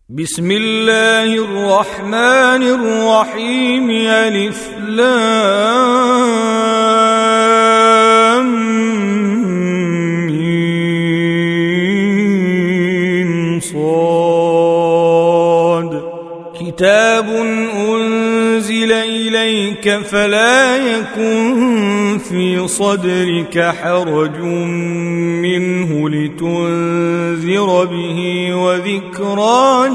بسم الله الرحمن الرحيم. ألف لام ميم صاد. كتاب أنزل إليك فلا يكن في صدرك حرج منه لتنذر به وذكرى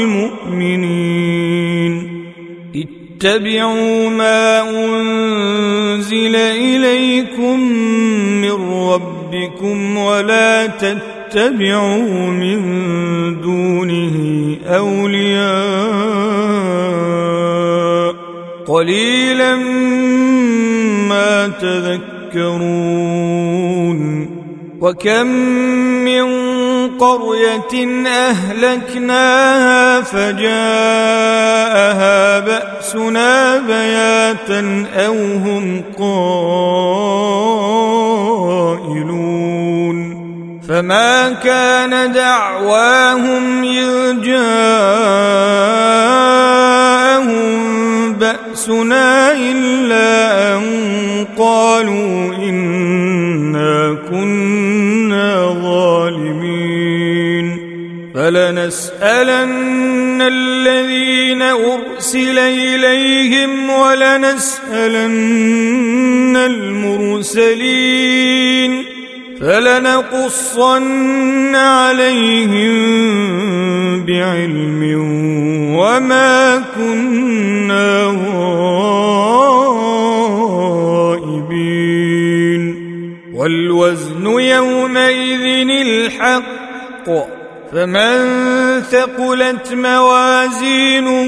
للمؤمنين. اتبعوا ما أنزل إليكم من ربكم ولا تتبعوا من دونه أولياء قليلا ما تذكرون. وكم من قرية أهلكناها فجاءها بأسنا بياتا أو هم قائلون. فما كان دعواهم إذ جاءهم بأسنا إلا أن قالوا إنا كنا ظالمين. فلنسألن الذين أرسل إليهم ولنسألن المرسلين فلنقصن عليهم بعلم وما كنا غائبين. والوزن يومئذ الحق فمن ثقلت موازينه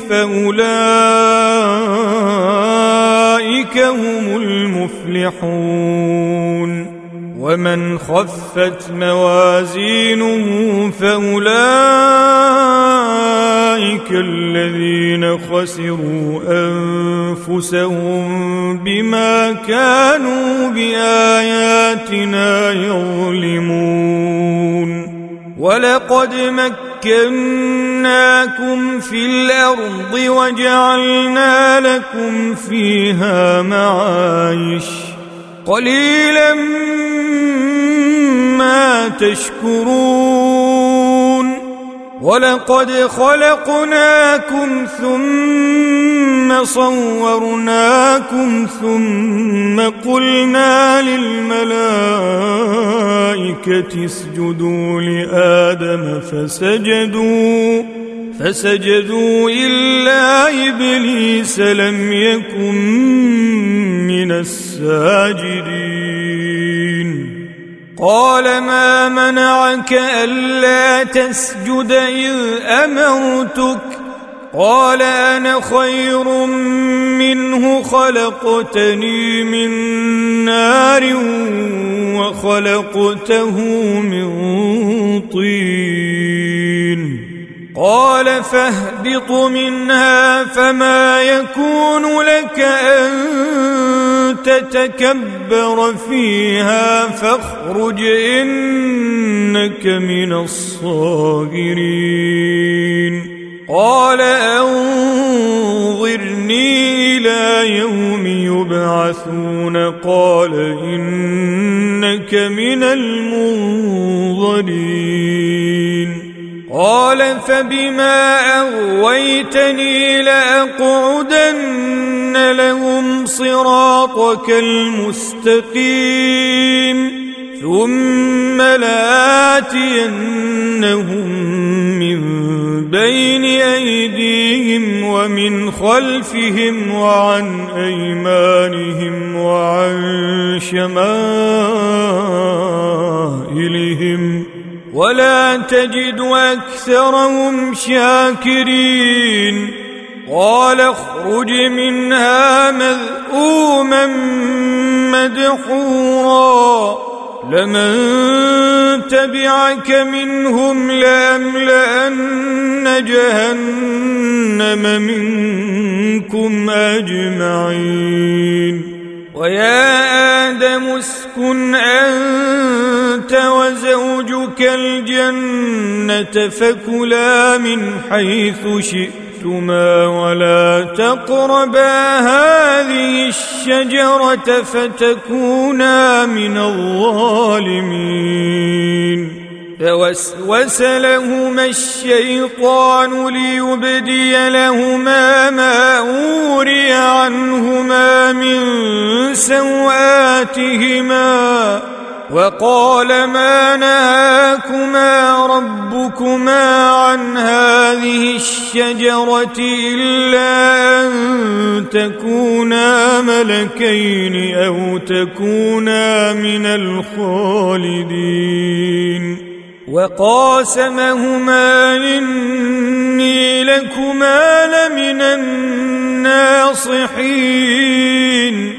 فأولئك هم المفلحون. ومن خفت موازينه فأولئك الذين خسروا أنفسهم بما كانوا بآياتنا يظلمون. ولقد مكناكم في الأرض وجعلنا لكم فيها معايش قليلا ما تشكرون. ولقد خلقناكم ثم صورناكم ثم قلنا للملائكة اسجدوا لآدم فسجدوا إلا إبليس لم يكن من الساجدين. قال ما منعك ألا تسجد إذ أمرتك؟ قال أنا خير منه خلقتني من نار وخلقته من طين. قال فاهبط منها فما يكون لك أن تتكبر فيها فاخرج إنك من الصاغرين. قال أنظرني إلى يوم يبعثون قال إنك من المنظرين. قال فبما أغويتني لأقعدن لهم صراطك المستقيم ثم لآتينهم من بين أيديهم ومن خلفهم وعن أيمانهم وعن شمائلهم ولا تجد أكثرهم شاكرين. قال اخرج منها مذءوما مدحورا لمن تبعك منهم لأملأن جهنم منكم أجمعين. ويا آدم اسكن أنت وزوجك الجنة فكلا من حيث شئتما ولا تقربا هذه الشجرة فتكونا من الظالمين. فوسوس لهما الشيطان ليبدي لهما ما أوري عنهما من سوآتهما وقال ما نهاكما ربكما عن هذه الشجرة إلا أن تكونا ملكين أو تكونا من الخالدين. وقاسمهما إني لكما لمن الناصحين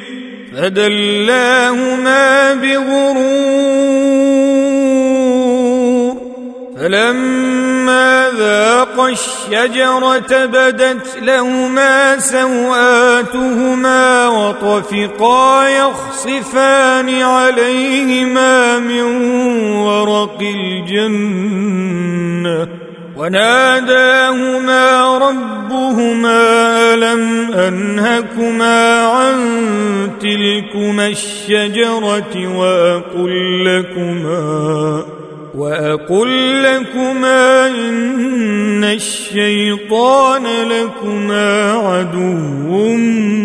فدلاهما بغرور فلما ذاقا الشجرة بدت لهما سوآتهما وطفقا يخصفان عليهما من ورق الجنة وناداهما ربهما ألم أنهكما عن تلكما الشجرة وأقل لكما إن الشيطان لكما عدو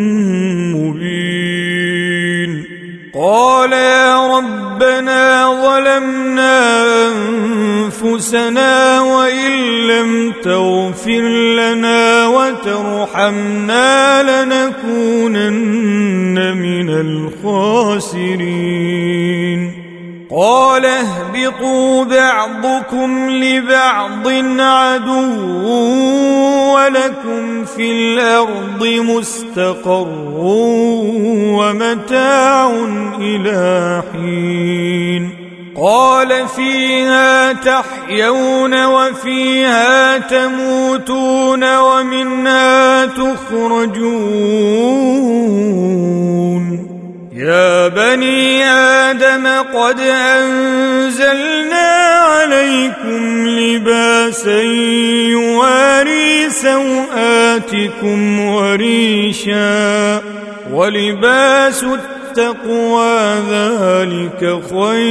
مبين. قال يا ربنا ظلمنا أنفسنا وإن لم تغفر لنا وترحمنا لنكونن من الخاسرين. قال اهبطوا بعضكم لبعض عدو ولكم في الأرض مستقر ومتاع إلى حين. قال فيها تحيون وفيها تموتون ومنها تخرجون. يا بني آدم قد أنزلنا عليكم لباسا يواري سوآتكم وريشا ولباس التقوى ذلك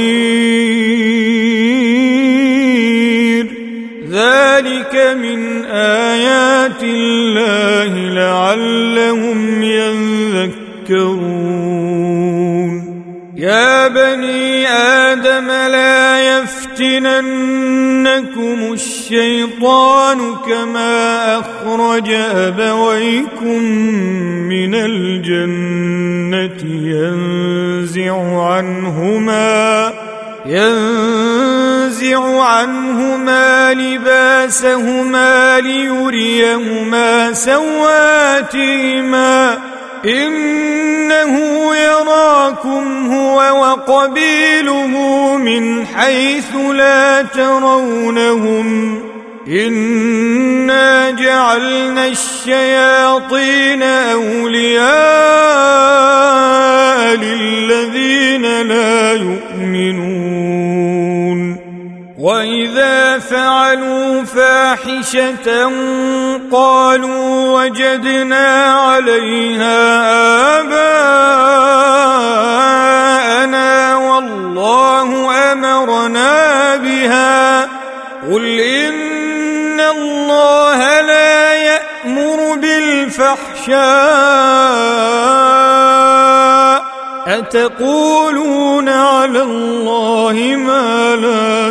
خير ذلك من آيات الله لعلهم يذكرون. يا بني آدم لا يفتننكم الشيطان كما أخرج أبويكم من الجنة ينزع عنهما لباسهما ليريهما سواتهما إنه يراكم هو وقبيله من حيث لا ترونهم إنا جعلنا الشياطين أولياء للذين لا يؤمنون. وإذا فعلوا فاحشة قالوا وجدنا عليها آباءنا والله أمرنا بها قل إن الله لا يأمر بالفحشاء أتقولون على الله ما لا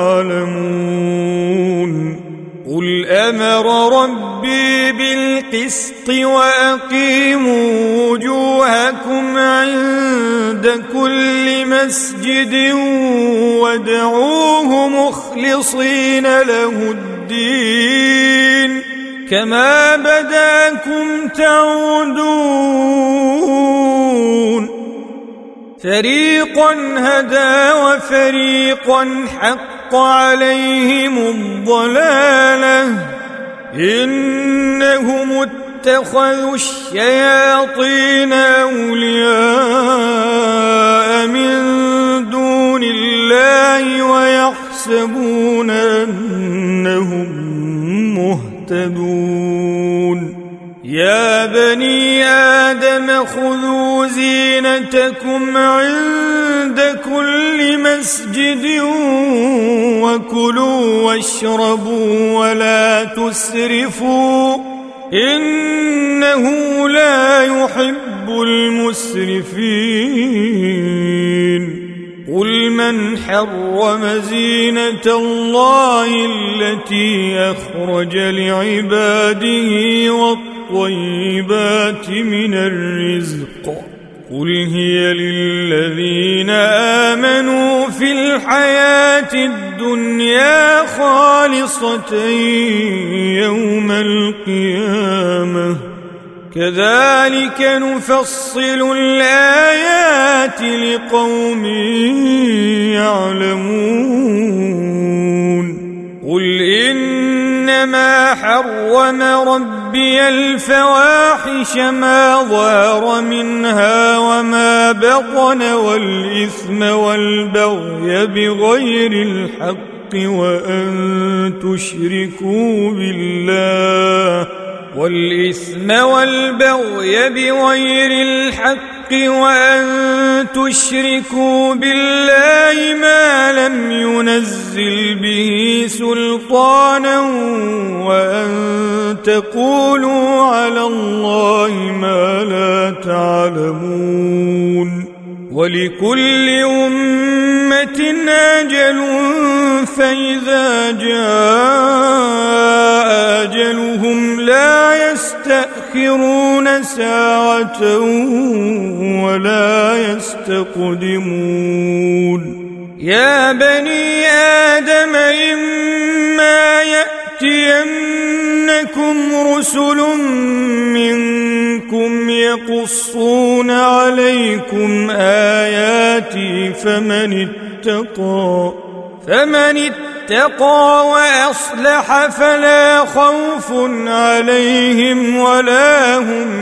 تعلمون. قل أمر ربي بالقسط وأقيموا وجوهكم عند كل مسجد وادعوه مخلصين له الدين كما بداكم تعودون. فريقا هدى وفريقا حق عليهم الضلالة إنهم اتخذوا الشياطين أولياء من الله ويحسبون أنهم مهتدون يا بني آدم خذوا زينتكم عند كل مسجد وكلوا واشربوا ولا تسرفوا إنه لا يحب المسرفين قل من حرم زينة الله التي أخرج لعباده والطيبات من الرزق قل هي للذين آمنوا في الحياة الدنيا خالصة يوم القيامة كذلك نفصل الآيات لقوم يعلمون قل إنما حرم ربي الفواحش ما ظهر منها وما بطن والإثم والبغي بغير الحق وأن تشركوا بالله ما لم ينزل به سلطانا وأن تقولوا على الله ما لا تعلمون ولكل أمة أجل فإذا جاء أجلهم لا يستأخرون ساعة ولا يستقدمون يا بني آدم إما يأتينكم رسل منكم يقصون عليكم آياتي فمن اتقى وأصلح فلا خوف عليهم ولا هم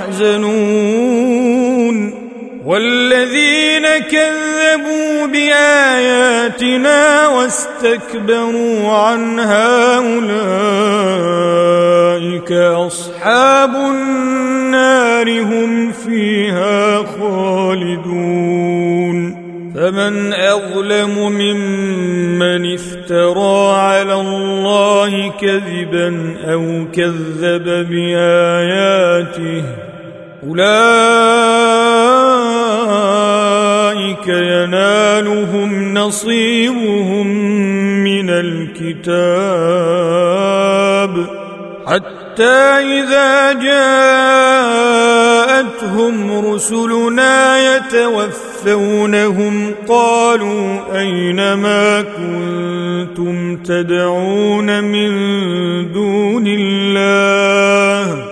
يحزنون والذين كذبوا بآياتنا واستكبروا عنها أولئك أصحاب النار هم فيها خالدون فمن أظلم ممن افترى على الله كذبا أو كذب بآياته أولئك ينالهم نصيبهم من الكتاب حتى إذا جاءتهم رسلنا يتوفونهم قالوا أين ما كنتم تدعون من دون الله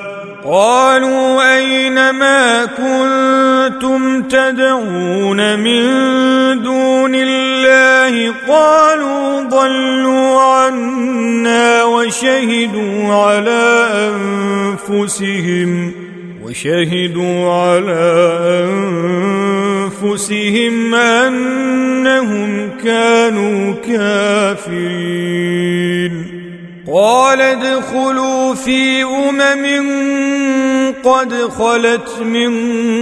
قالوا ضلوا عنا وشهدوا على أنفسهم أنهم كانوا كافرين قال ادخلوا في قد خلت من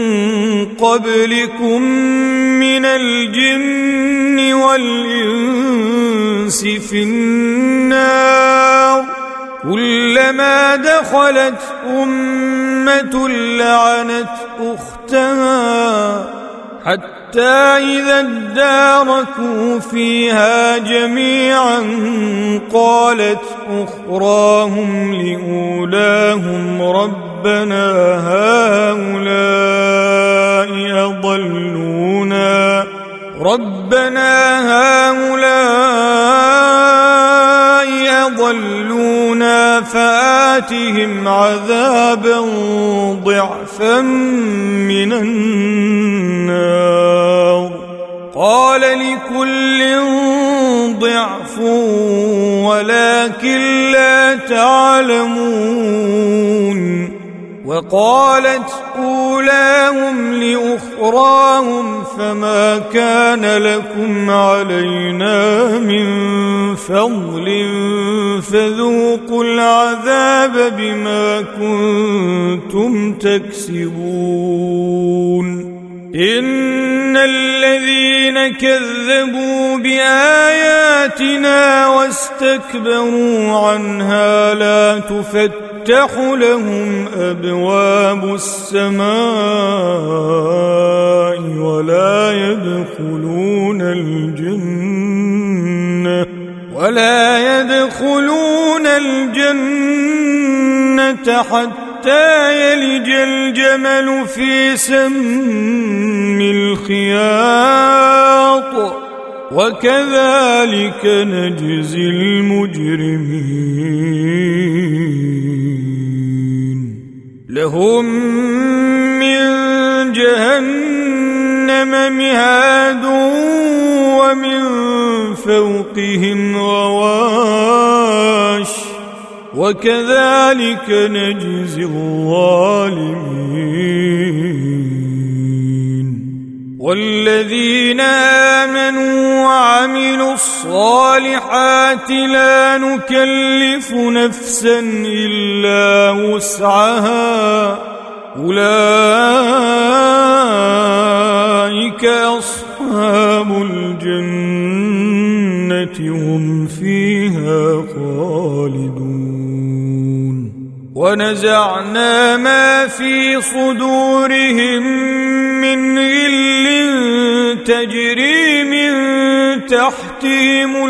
قبلكم من الجن والإنس في النار كلما دخلت أمة لعنت أختها حتى إذا اداركوا فيها جميعا قالت أخراهم لأولاهم ربنا هؤلاء أضلونا فآتهم عذابا ضعفا من النار قال لكل ضعف ولكن لا تعلمون وقالت أولاهم لأخراهم فما كان لكم علينا من فضل فذوقوا العذاب بما كنتم تكسبون إن الذين كذبوا بآياتنا واستكبروا عنها لا تفتح لهم أبواب السماء ولا يدخلون الجنة حتى يلج الجمل في سم الخياط وكذلك نجزي المجرمين لهم من جهنم مهاد ومن فوقهم غواش وكذلك نجزي الظالمين والذين آمنوا وعملوا الصالحات لا نكلف نفسا إلا وسعها أولئك أصحاب الجنة هم فيها خالدون ونزعنا ما في صدورهم من غل تجري من تحتهم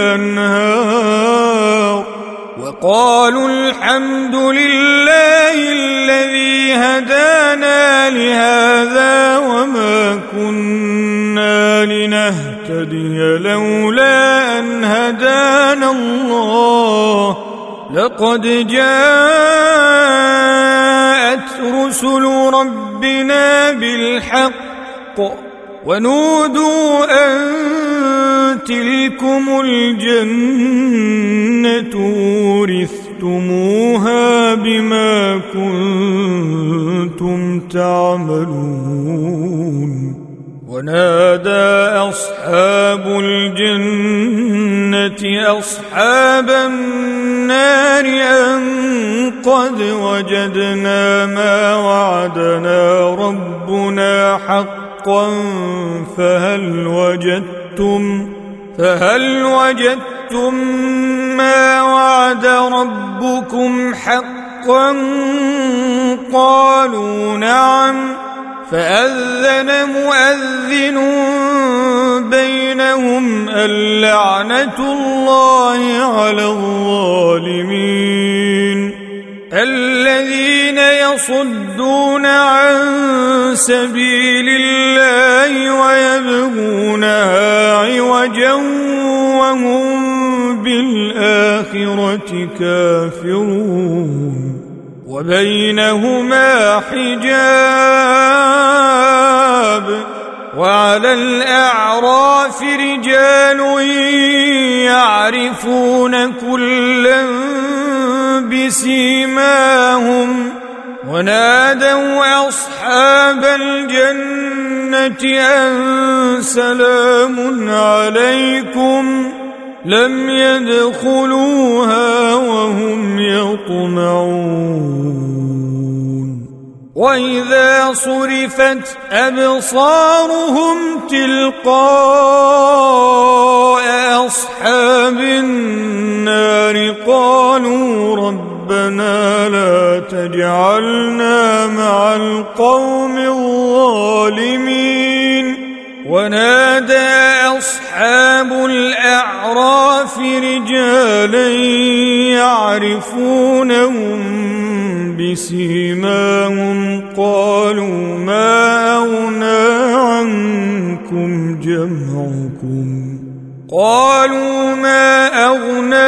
الأنهار وقالوا الحمد لله الذي هدانا لهذا وما كنا لنهتدي لولا أن هدانا الله لقد جاءت رسل ربنا بالحق ونودوا أن تلكم الجنة ورثتموها بما كنتم تعملون ونادى أصحاب الجنة أصحاب النار أن قد وجدنا ما وعدنا ربنا حقا فهل وجدتم ما وعد ربكم حقا قالوا نعم فأذن مؤذن بينهم اللعنة الله على الظالمين الذين يصدون عن سبيل الله ويبغونها عوجا وهم بالآخرة كافرون وبينهما حجاب وعلى الأعراف رجال يعرفون كلا بسيماهم ونادوا أصحاب الجنة أن سلام عليكم لم يدخلوها وهم يطمعون وإذا صرفت أبصارهم تلقاء أصحاب النار قالوا ربنا لا تجعلنا مع القوم الظالمين ونادى أصحاب الأعراف رجالا يعرفونهم بسيماهم قالوا ما أغنى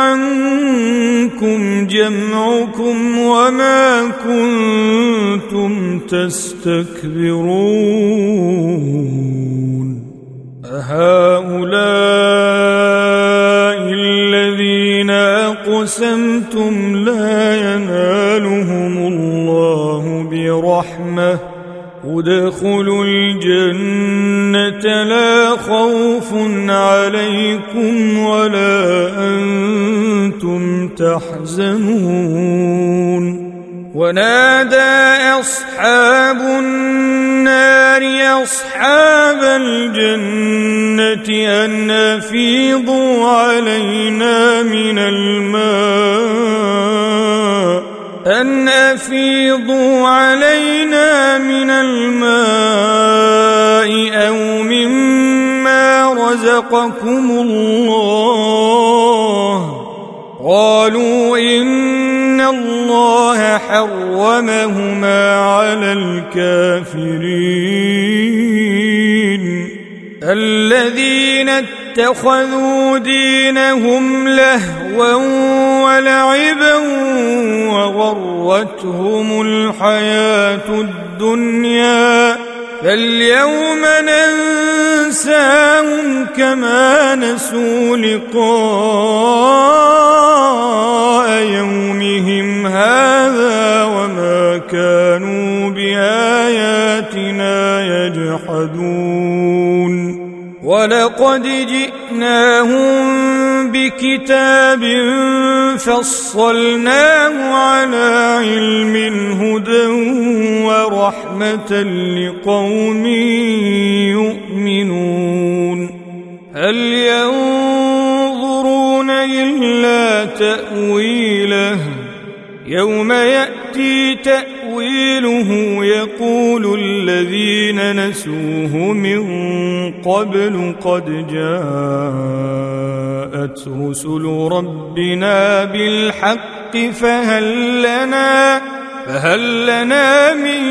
عنكم جمعكم وما كنتم تستكبرون أهؤلاء الذين أقسمتم لا ينالهم الله برحمة ادخلوا الجنة لا خوف عليكم ولا أنتم تحزنون ونادى أصحاب النار أصحاب الجنة أن أفيضوا علينا من الماء أو مما رزقكم الله قالوا إن الله حرمهما على الكافرين الذين اتخذوا دينهم لهوا ولعبا وغرتهم الحياة الدنيا فاليوم ننساهم كما نسوا لقاء يومهم هذا وما كانوا بآياتنا يجحدون ولقد جئناهم بكتاب فصلناه على علم هدى ورحمة لقوم يؤمنون هل ينظرون إلا تأويله يوم يأتي تأويله يقول الذين نسوه من قبل قد جاءت رسل ربنا بالحق فهل لنا من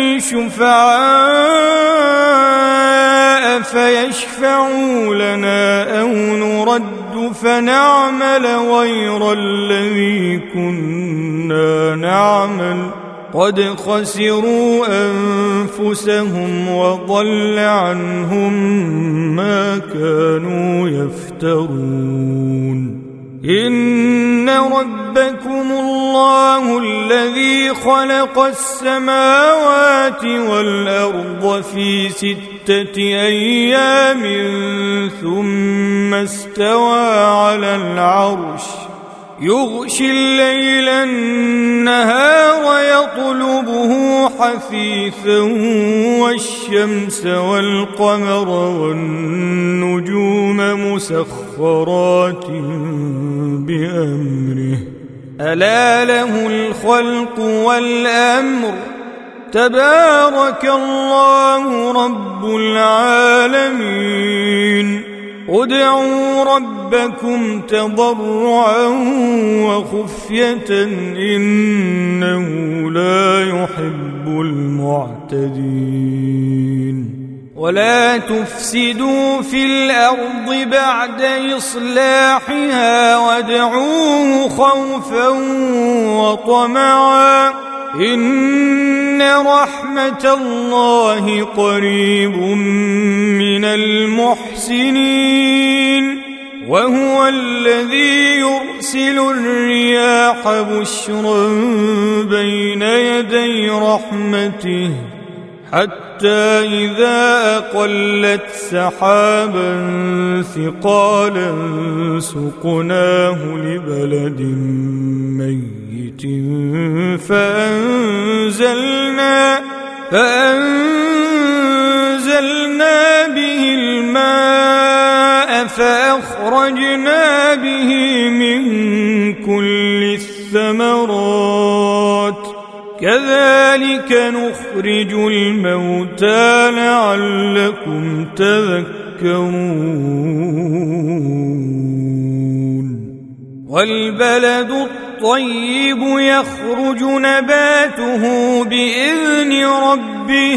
شفعاء فيشفعوا لنا أو نرد فنعمل غير الذي كنا نعمل قد خسروا أنفسهم وضل عنهم ما كانوا يفترون إن ربكم الله الذي خلق السماوات والأرض في 6 أيام ثم استوى على العرش يغشي الليل النهار يطلبه حثيثا والشمس والقمر والنجوم مسخرات بأمره ألا له الخلق والأمر تبارك الله رب العالمين ادعوا ربكم تضرعا وخفية إنه لا يحب المعتدين ولا تفسدوا في الأرض بعد إصلاحها وادعوه خوفا وطمعا إن رحمة الله قريب من المحسنين وهو الذي يرسل الرياح بشرا بين يدي رحمته حتى إذا أقلت سحابا ثقالا سقناه لبلد ميت فأنزلنا به الماء فأخرجنا به من كل الثمرات كذلك نخرج الموتى لعلكم تذكرون والبلد الطيب يخرج نباته بإذن ربه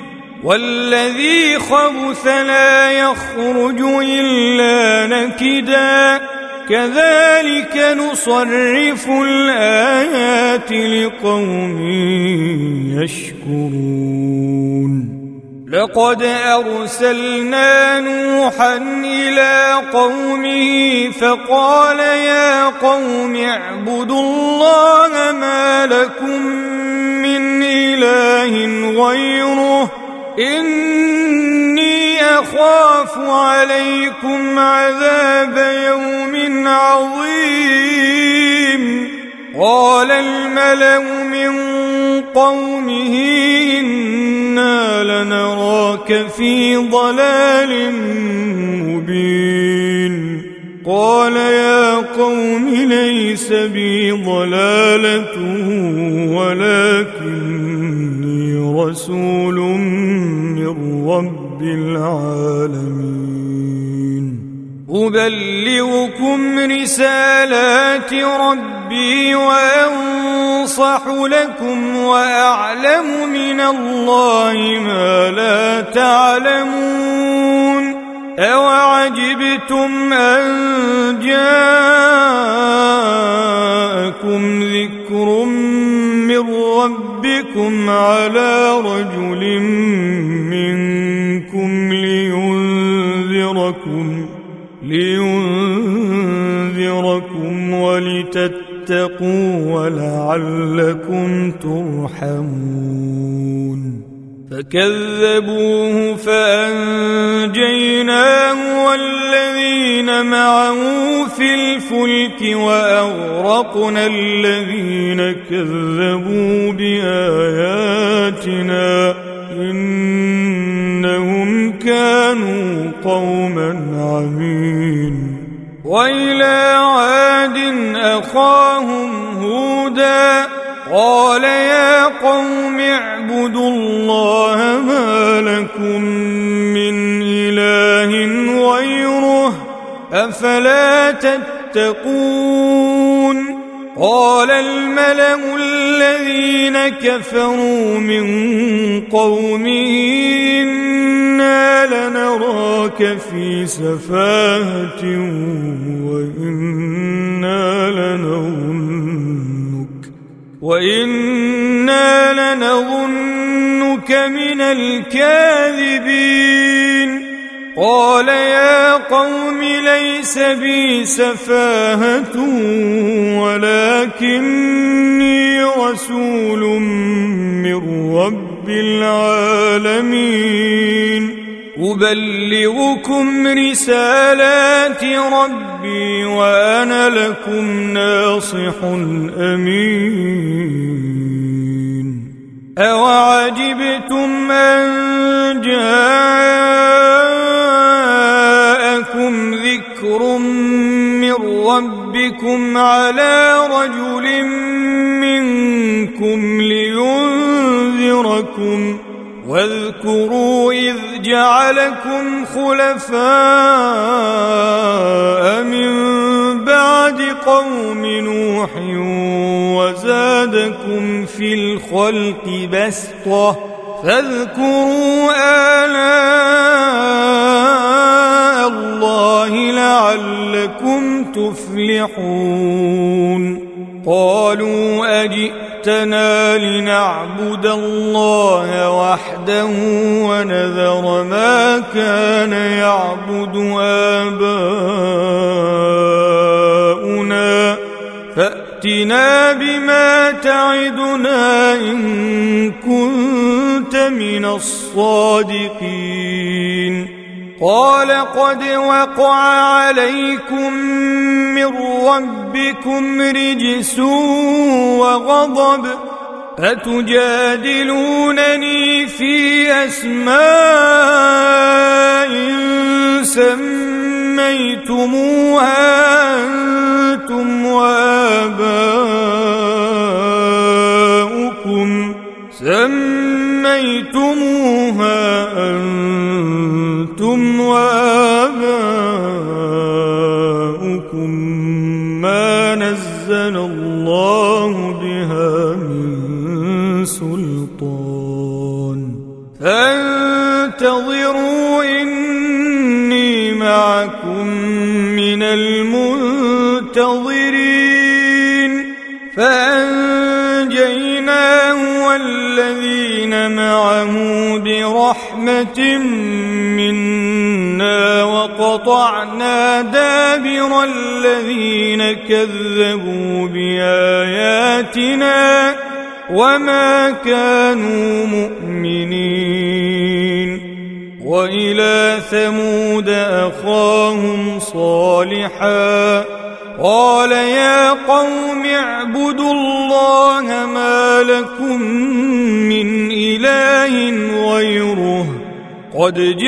والذي خبث لا يخرج إلا نكدا كذلك نصرف الآيات لقوم يشكرون لقد أرسلنا نوحا إلى قومه فقال يا قوم اعبدوا الله ما لكم من إله إله غيره إني أخاف عليكم عذاب يوم عظيم. قال الملأ من قومه إنا لنراك في ضلال مبين. قال يا قوم ليس بي ضلالة ولكني رسول من رب العالمين أبلغكم رسالات ربي وأنصح لكم وأعلم من الله ما لا تعلمون. أوعجبتم أن جاءكم ذكر من ربكم على رجل منكم لينذركم ولتتقوا ولعلكم ترحمون. فكذبوه فأنجيناه والذين معه في الفلك وأغرقنا الذين كذبوا بآياتنا إنهم كانوا قوما عمين. وإلى عاد أخاهم هودا قال يا قوم اعبدوا الله ما لكم من إله غيره أفلا تتقون. قال الملأ الذين كفروا من قومه إنا لنراك في سفاهة وإنا لنظنك من الكاذبين. قال يا قوم ليس بي سفاهة ولكني رسول من رب العالمين أبلغكم رسالات ربي وأنا لكم ناصح أمين. أوعجبتم أن جاءكم ذكر من ربكم على رجل منكم لينذركم واذكروا إذ جعلكم خلفاء من بعد قوم نوح وزادكم في الخلق بسطة فاذكروا آلاء الله لعلكم تفلحون. قالوا أجئتنا لنعبد الله وحده ونذر ما كان يعبد آباؤنا فأتنا بما تعدنا إن كنت من الصادقين. قال قد وقع عليكم من ربكم رجس وغضب أتجادلونني في أسماء سميتموها أنتم وآباؤكم ما نزل الله بها من سلطان فانتظروا إني معكم من المنتظرين. فأنجيناه والذين معه برحمة منا وقطعنا دابر الذين كذبوا بآياتنا وما كانوا مؤمنين. وإلى ثمود أخاهم صالحا قال يا قوم اعبدوا الله ما لكم من إله غيره قد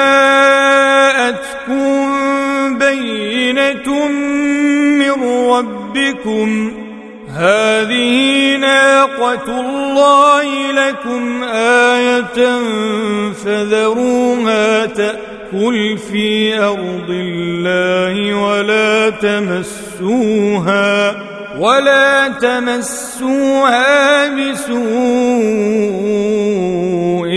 جاءتكم بينة من ربكم هذه ناقة الله لكم آية فذروها تأكل في أرض الله ولا تمسوها بسوء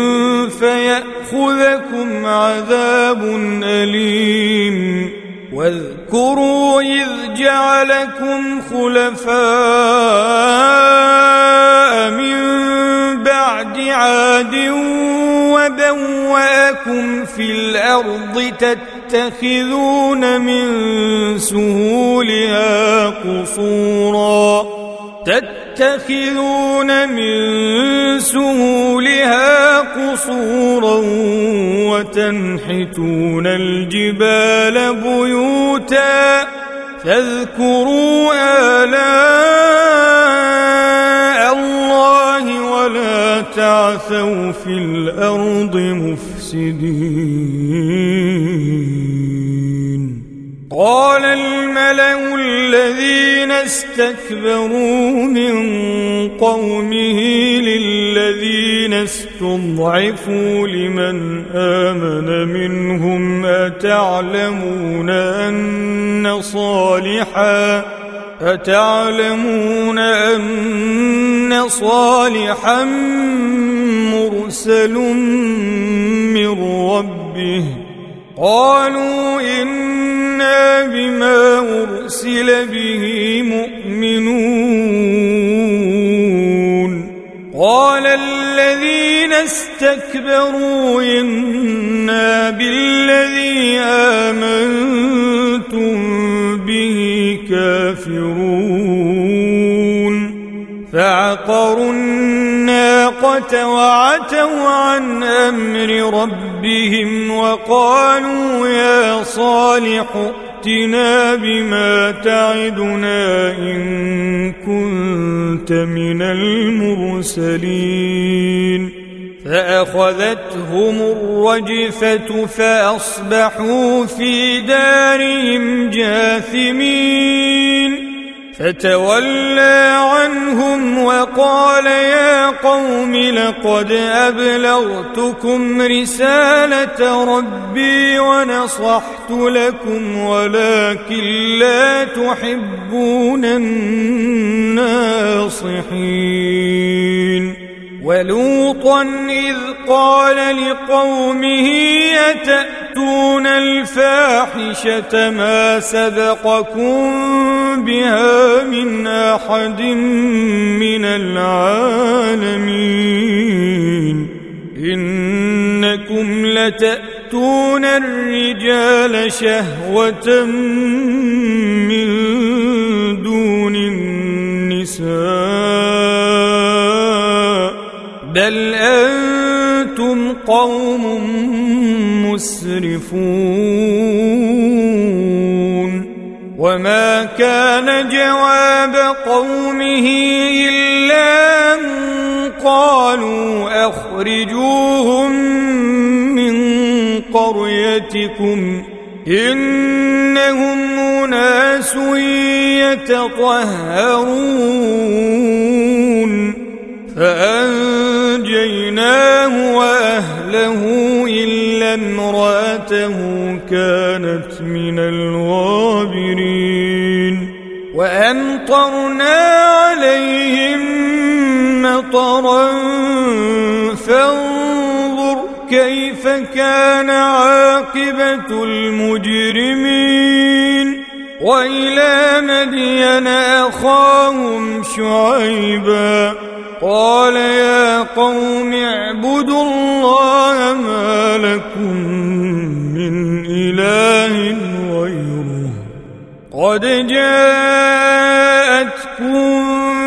فيأخذكم عذاب أليم. واذكروا إذ جعلكم خلفاء من بعد عاد وبوأكم في الأرض تتخذون من سهولها قصورا وتنحتون الجبال بيوتا فاذكروا آلاء الله ولا تعثوا في الأرض مفسدين. قال الملأ الذين استكبروا من قومه للذين استضعفوا لمن آمن منهم أتعلمون أن صالحا مرسل من ربه قالوا إنا بما أرسل به مؤمنون. قال الذين استكبروا إنا بالذي آمنتم به كافرون. فعقروا الناقة وعتوا عن أمر ربهم وقالوا يا صالح ائتنا بما تعدنا إن كنت من المرسلين. فأخذتهم الرجفة فأصبحوا في دارهم جاثمين. فتولى عنهم وقال يا قوم لقد أبلغتكم رسالة ربي ونصحت لكم ولكن لا تحبون الناصحين. ولوطا إذ قال لقومه أتأتون الفاحشة ما سبقكم بها من أحد من العالمين إنكم لتأتون الرجال شهوة من دون النساء بل أنتم قوم مسرفون. وما كان جواب قومه إلا أن قالوا أخرجوهم من قريتكم إنهم أناس يتطهرون. فأنجيناه وأهله إلا امرأته كانت من الغابرين. وأمطرنا عليهم مطرا فانظر كيف كان عاقبة المجرمين. وإلى مدين أخاهم شعيبا قال يا قوم اعبدوا الله ما لكم من إله غيره قد جاءتكم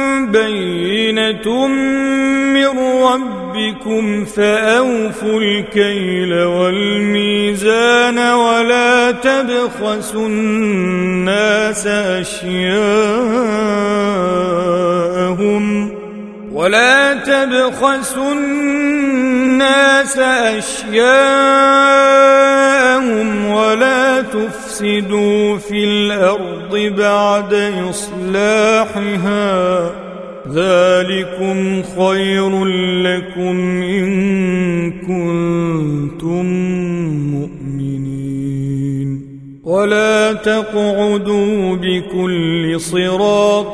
بينة من ربكم فأوفوا الكيل والميزان ولا تبخسوا الناس أشياءهم ولا تفسدوا في الأرض بعد إصلاحها ذلكم خير لكم إن كنتم مؤمنين ولا تقعدوا بكل صراط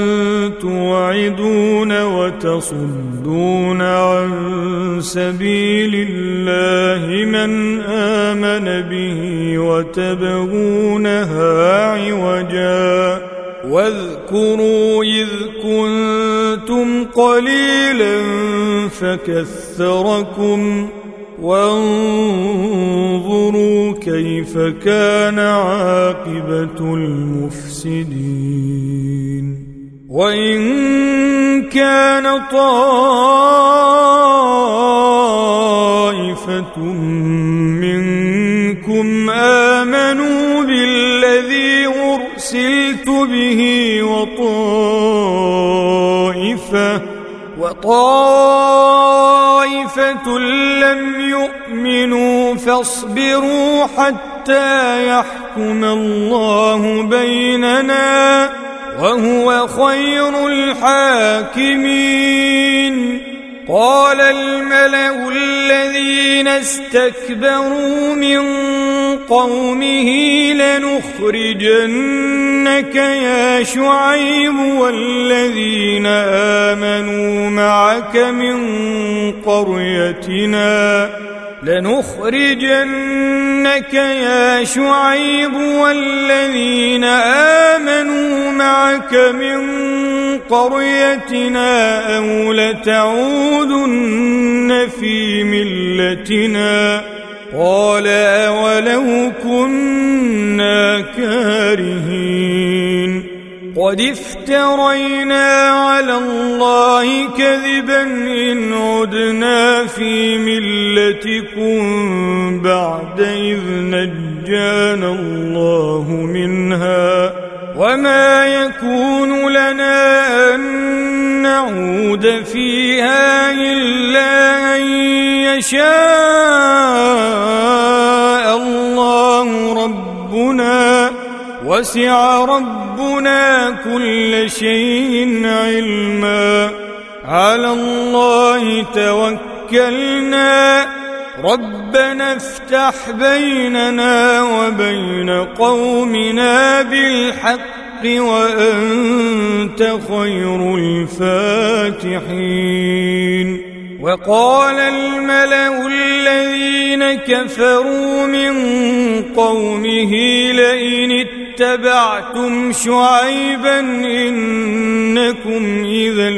توعدون وتصدون عن سبيل الله من آمن به وتبغونها عوجا واذكروا إذ كنتم قليلا فكثركم وانظروا كيف كان عاقبة المفسدين وإن كان طائفة منكم آمنوا بالذي أرسلت به وطائفة لم يؤمنوا فاصبروا حتى يحكم الله بيننا وهو خير الحاكمين قال الملأ الذين استكبروا من قومه لنخرجنك يا شعيب والذين آمنوا معك من قريتنا أو لتعودن في ملتنا قال أولو كنا كارهين قد افترينا على الله كذبا إن عدنا في ملتكم بعد إذ نجانا الله منها وما يكون لنا أن نعود فيها إلا أن يشاء الله ربنا وسع ربنا كل شيء علما على الله توكلنا ربنا افتح بيننا وبين قومنا بالحق وأنت خير الفاتحين وقال الملأ الذين كفروا من قومه لئن اتبعتم شعيبا إنكم إذا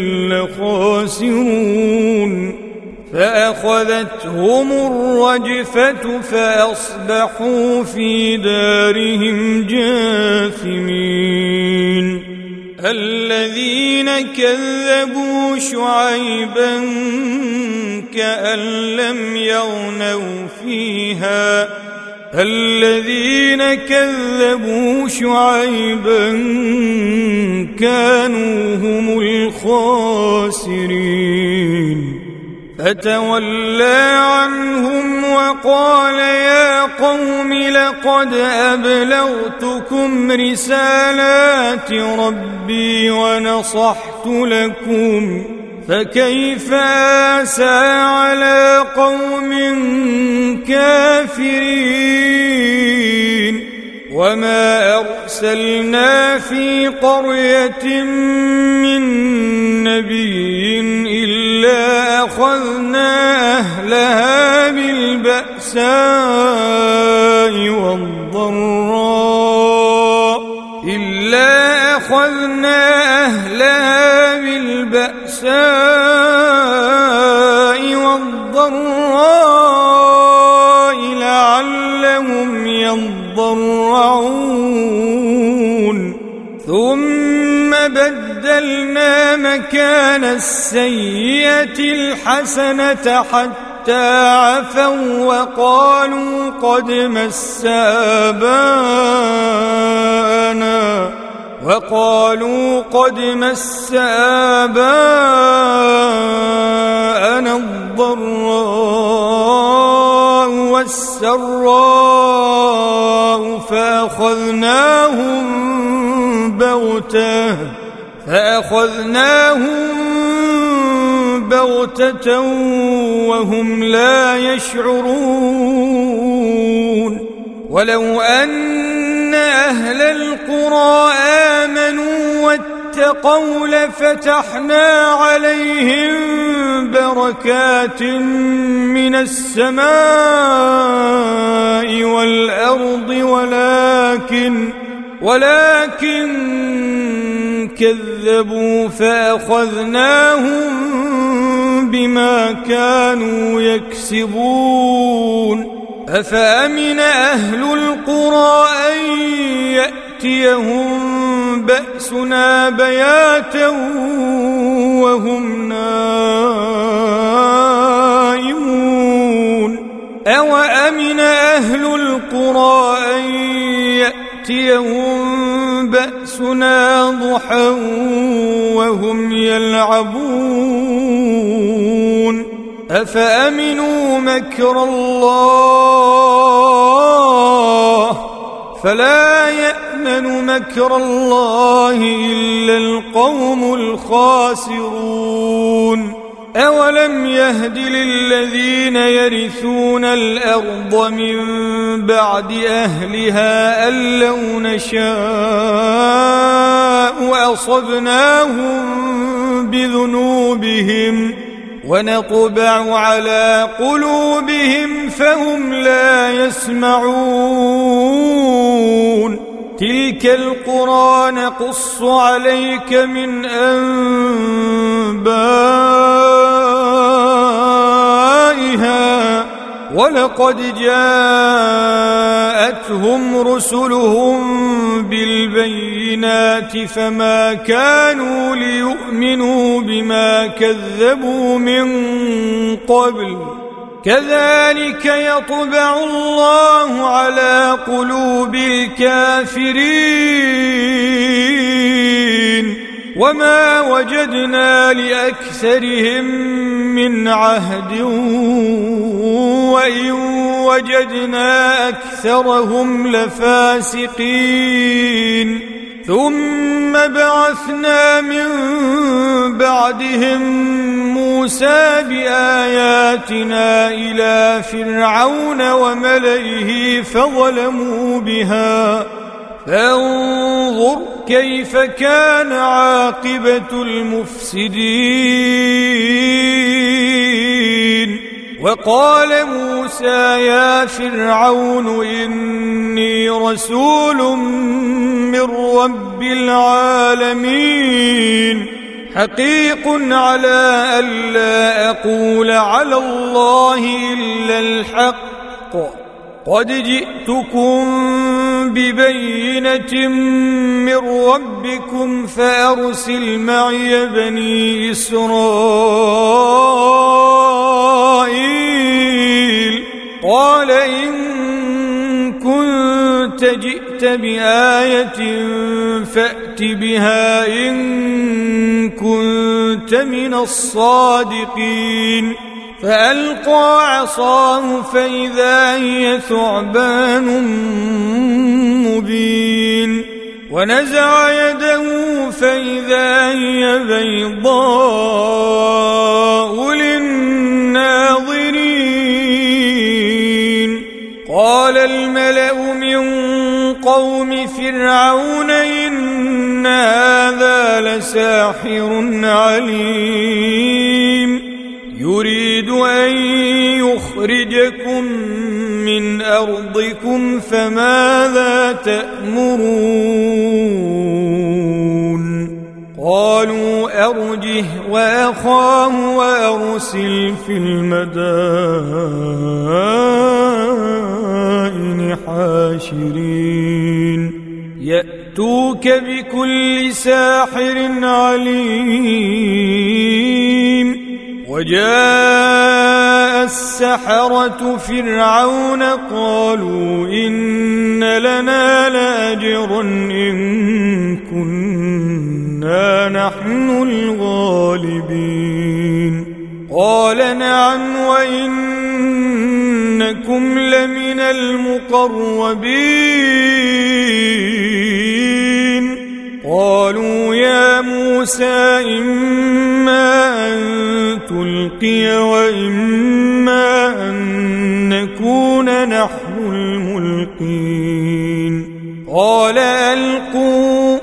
لخاسرون فأخذتهم الرجفة فأصبحوا في دارهم جاثمين الذين كذبوا شعيبا كأن لم يغنوا فيها الذين كذبوا شعيبا كانوا هم الخاسرين فتولى عنهم وقال يا قوم لقد أبلغتكم رسالات ربي ونصحت لكم فكيف آسى على قوم كافرين وما أرسلنا في قرية من نبي إلا أخذنا أهلها بالبأساء والضراء لعلهم يضرعون ثم بدلنا مكان السيئة الحسنة حتى عفوا وقالوا قد مس آباءنا الضراء والسراء فأخذناهم بغتة وهم لا يشعرون ولو أن أهل القرى آمنوا واتقوا لفتحنا عليهم بركات من السماء والأرض ولكن كذبوا فأخذناهم بما كانوا يكسبون أفأمن أهل القرى أن يأتيهم بأسنا بياتا وهم نائمون أوأمن أهل القرى أن يأتيهم بأسنا ضحى وهم يلعبون أفأمنوا مكر الله فلا يأمن مكر الله إلا القوم الخاسرون أولم يهد للذين يرثون الأرض من بعد أهلها أن لو نشاء أصبناهم بذنوبهم ونطبع على قلوبهم فهم لا يسمعون تلك القرى نقص عليك من أنبائها ولقد جاءتهم رسلهم بالبينات فما كانوا ليؤمنوا بما كذبوا من قبل كذلك يطبع الله على قلوب الكافرين وما وجدنا لأكثرهم من عهد وإن وجدنا أكثرهم لفاسقين ثم بعثنا من بعدهم موسى بآياتنا إلى فرعون وملئه فظلموا بها فانظر كيف كان عاقبة المفسدين وقال موسى يا فرعون إني رسول من رب العالمين حقيق على ألا أقول على الله إلا الحق قد جئتكم ببينة من ربكم فأرسل معي بني إسرائيل قال إن كنت جئت بآية فأت بها إن كنت من الصادقين فألقى عصاه فإذا هي ثعبان مبين ونزع يده فإذا هي بيضاء للناظرين قال الملأ من قوم فرعون إن هذا لساحر عليم يريد أن يخرجكم من أرضكم فماذا تأمرون قالوا أرجه وأخاه وأرسل في المدائن حاشرين يأتوك بكل ساحر عليم. وجاء السحرة فرعون قالوا إن لنا لأجرا إن كنا نحن الغالبين. قال نعم وإنكم لمن المقربين. قالوا يا موسى إما أن تلقي وإما أن نكون نحن الملقين. قال ألقوا.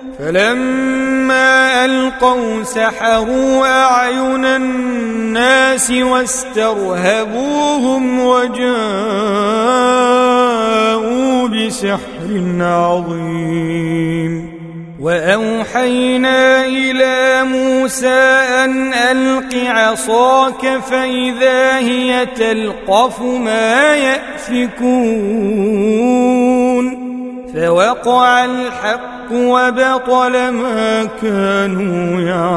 فلما ألقوا سحروا أعين الناس واسترهبوهم وجاءوا بسحر عظيم. وأوحينا إلى موسى أن ألق عصاك فإذا هي تلقف ما يأفكون. فوقع الحق وبطل ما كانوا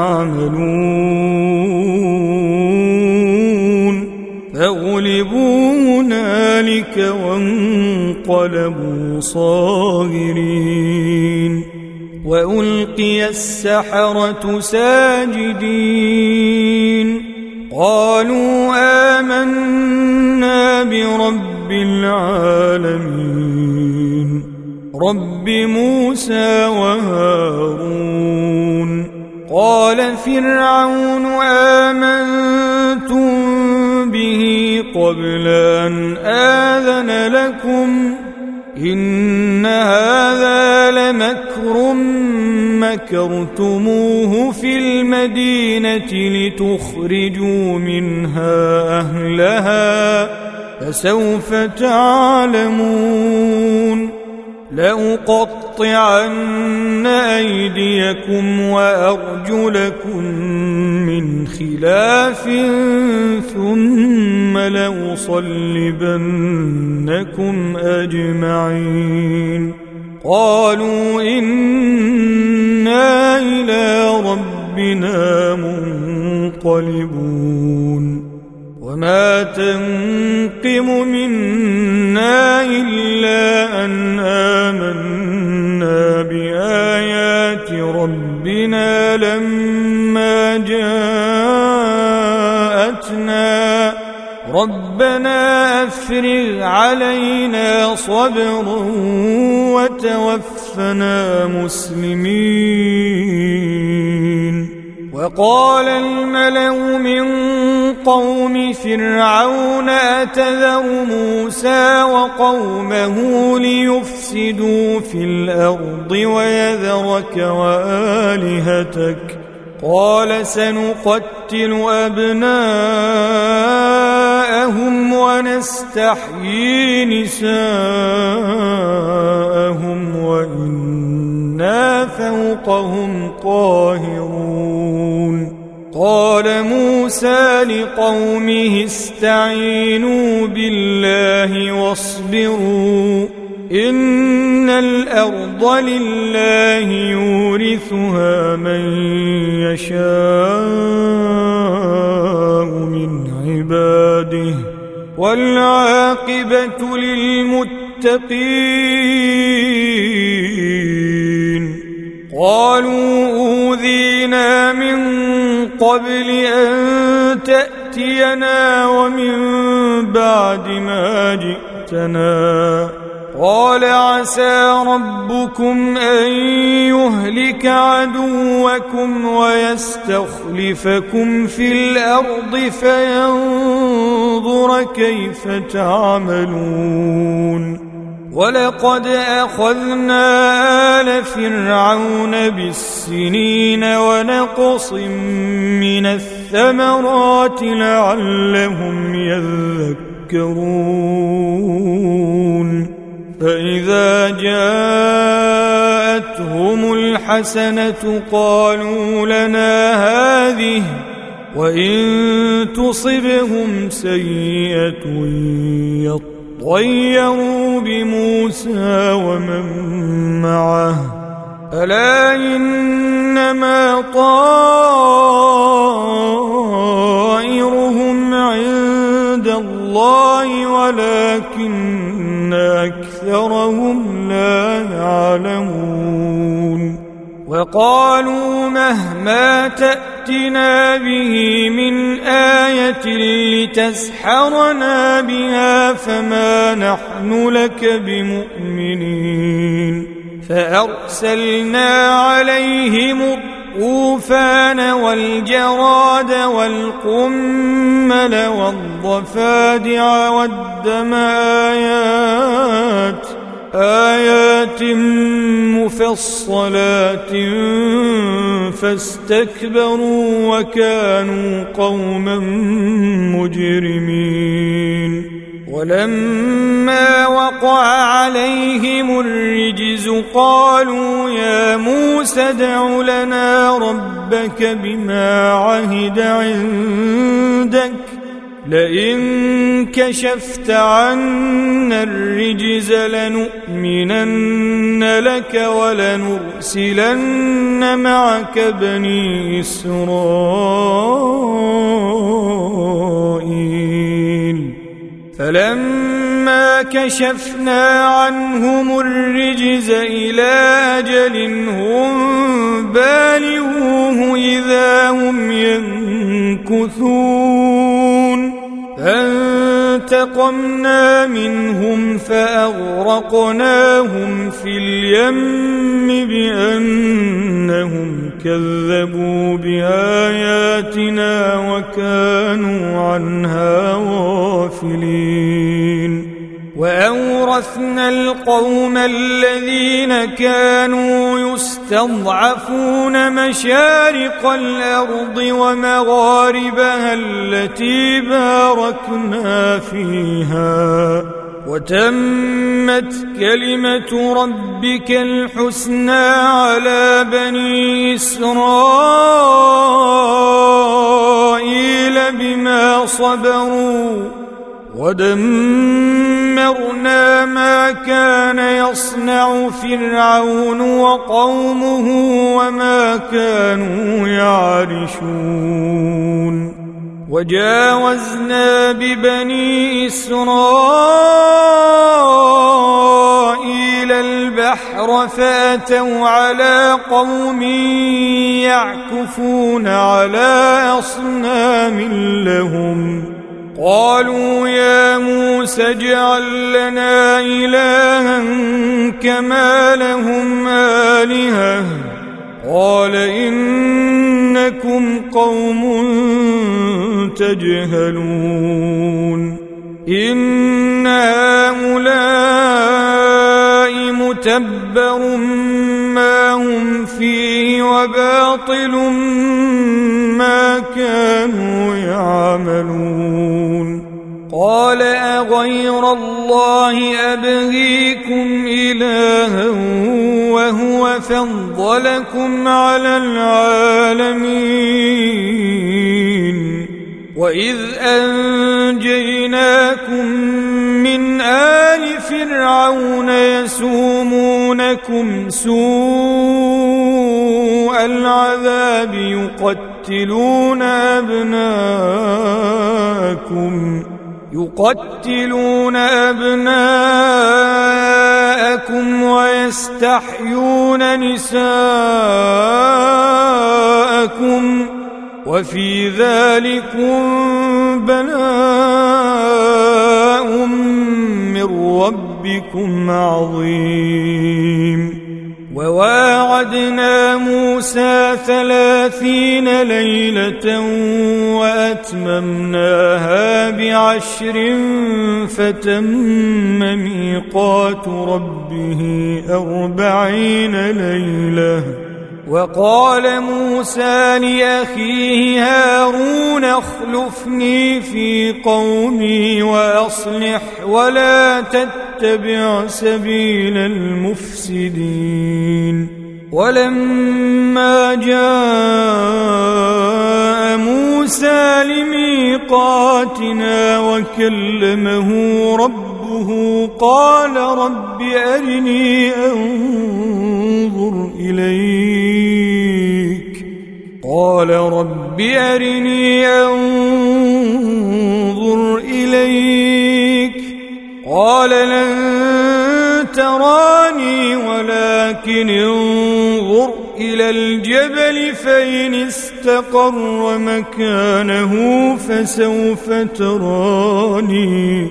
يعملون. فغلبوا هنالك وانقلبوا صاغرين. وألقي السحرة ساجدين قالوا آمنا برب العالمين رب موسى وهارون. قال فرعون آمنتم به قبل أن آذن لكم إن هذا لمكر مكرتموه في المدينة لتخرجوا منها أهلها فسوف تعلمون. لأقطعن أيديكم وأرجلكم من خلاف ثم لأصلبنكم أجمعين. قالوا إنا إلى ربنا منقلبون. وما تنقم منا إلا أن آمنا بآيات ربنا لما جاءتنا ربنا أفرغ علينا صبرا وتوفنا مسلمين. وقال الملأ من قوم فرعون أتذر موسى وقومه ليفسدوا في الأرض ويذرك وآلهتك قال سنقتل أبناءهم ونستحيي نساءهم وإنا فوقهم قاهرون. قال موسى لقومه استعينوا بالله واصبروا إن الأرض لله يورثها من يشاء من عباده والعاقبة للمتقين. قالوا أوذينا من قبل أن تأتينا ومن بعد ما جئتنا قال عسى ربكم أن يهلك عدوكم ويستخلفكم في الأرض فينظر كيف تعملون. ولقد أخذنا آل فرعون بالسنين ونقص من الثمرات لعلهم يذكرون. فإذا جاءتهم الحسنة قالوا لنا هذه وإن تصبهم سيئة يطيروا بموسى ومن معه ألا إنما طائرهم عند الله ولكن أكثرهم لا يعلمون وقالوا مهما تأتنا به من آية لتسحرنا بها فما نحن لك بمؤمنين فأرسلنا عليهم الطوفان والجراد والقمل والضفادع والدم آيات مفصلات فاستكبروا وكانوا قوما مجرمين ولما وقع عليهم الرجز قالوا يا موسى ادع لنا ربك بما عهد عندك لئن كشفت عنا الرجز لنؤمنن لك ولنرسلن معك بني إسرائيل فلما كشفنا عنهم الرجز إلى أجل هم بالغوه إذا هم ينكثون فانتقمنا منهم فأغرقناهم في اليم بأنهم كذبوا بآياتنا وكانوا عنها غافلين وأورثنا القوم الذين كانوا يستضعفون مشارق الأرض ومغاربها التي باركنا فيها وتمت كلمة ربك الحسنى على بني إسرائيل بما صبروا ودمرنا ما كان يصنع فرعون وقومه وما كانوا يعرشون وجاوزنا ببني إسرائيل البحر فأتوا على قوم يعكفون على أصنام لهم قالوا يا موسى اجعل لنا إلها كما لهم آلهة قال إنكم قوم تجهلون إن هؤلاء متبر ما هم فيه وباطل ما كانوا يعملون قال أغير الله أبغيكم إلها وهو فضلكم على العالمين وإذ أنجيناكم من آل فرعون يسومونكم سوء العذاب يقتلون أبناءكم ويستحيون نساءكم وفي ذلكم بلاء من ربكم عظيم وواعدنا موسى 30 ليلة وأتممناها ب10 فتم ميقات ربه 40 ليلة وقال موسى لأخيه هارون اخلفني في قومي وأصلح ولا تتبع سبيل المفسدين ولما جاء موسى لميقاتنا وكلمه ربه قال رب أرني أنظر إليك قال رب أرني أنظر إليك قال لن تراني ولكن انظر إلى الجبل فإن استقر مكانه فسوف تراني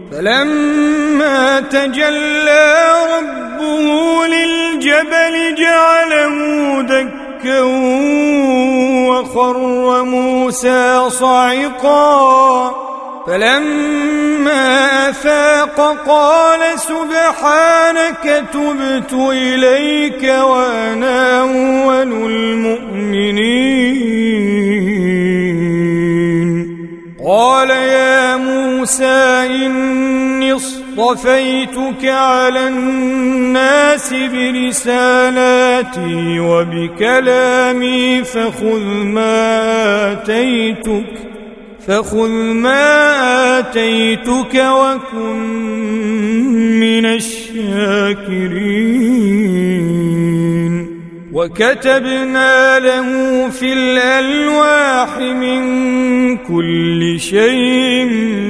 فلما تجلى ربه للجبل جعله دكا وخر موسى صعقا فلما أفاق قال سبحانك تبت إليك وأنا أول المؤمنين قال يا موسى إني اصطفيتك على الناس برسالاتي وبكلامي فخذ ما آتيتك وكن من الشاكرين وكتبنا له في الألواح من كل شيء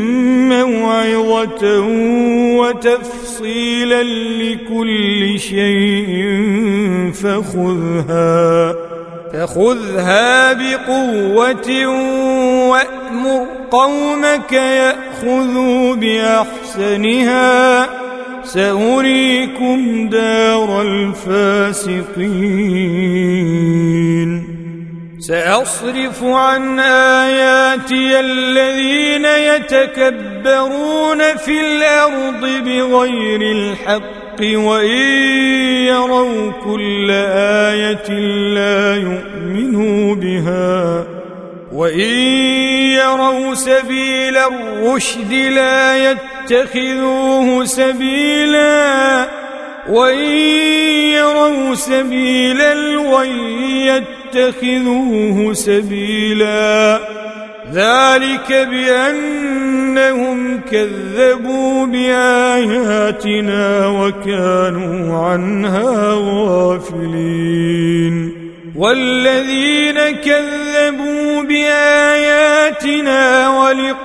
موعظة وتفصيلا لكل شيء فخذها بقوة وأمر قومك يأخذوا بأحسنها سأريكم دار الفاسقين سأصرف عن آياتي الذين يتكبرون في الأرض بغير الحق وإن يروا كل آية لا يؤمنوا بها وإن يروا سبيل الرشد لا يتخذوه سبيلا وإن يروا سبيل الغي يتخذوه سبيلا ذلك بأنهم كذبوا بآياتنا وكانوا عنها غافلين والذين كذبوا بآياتنا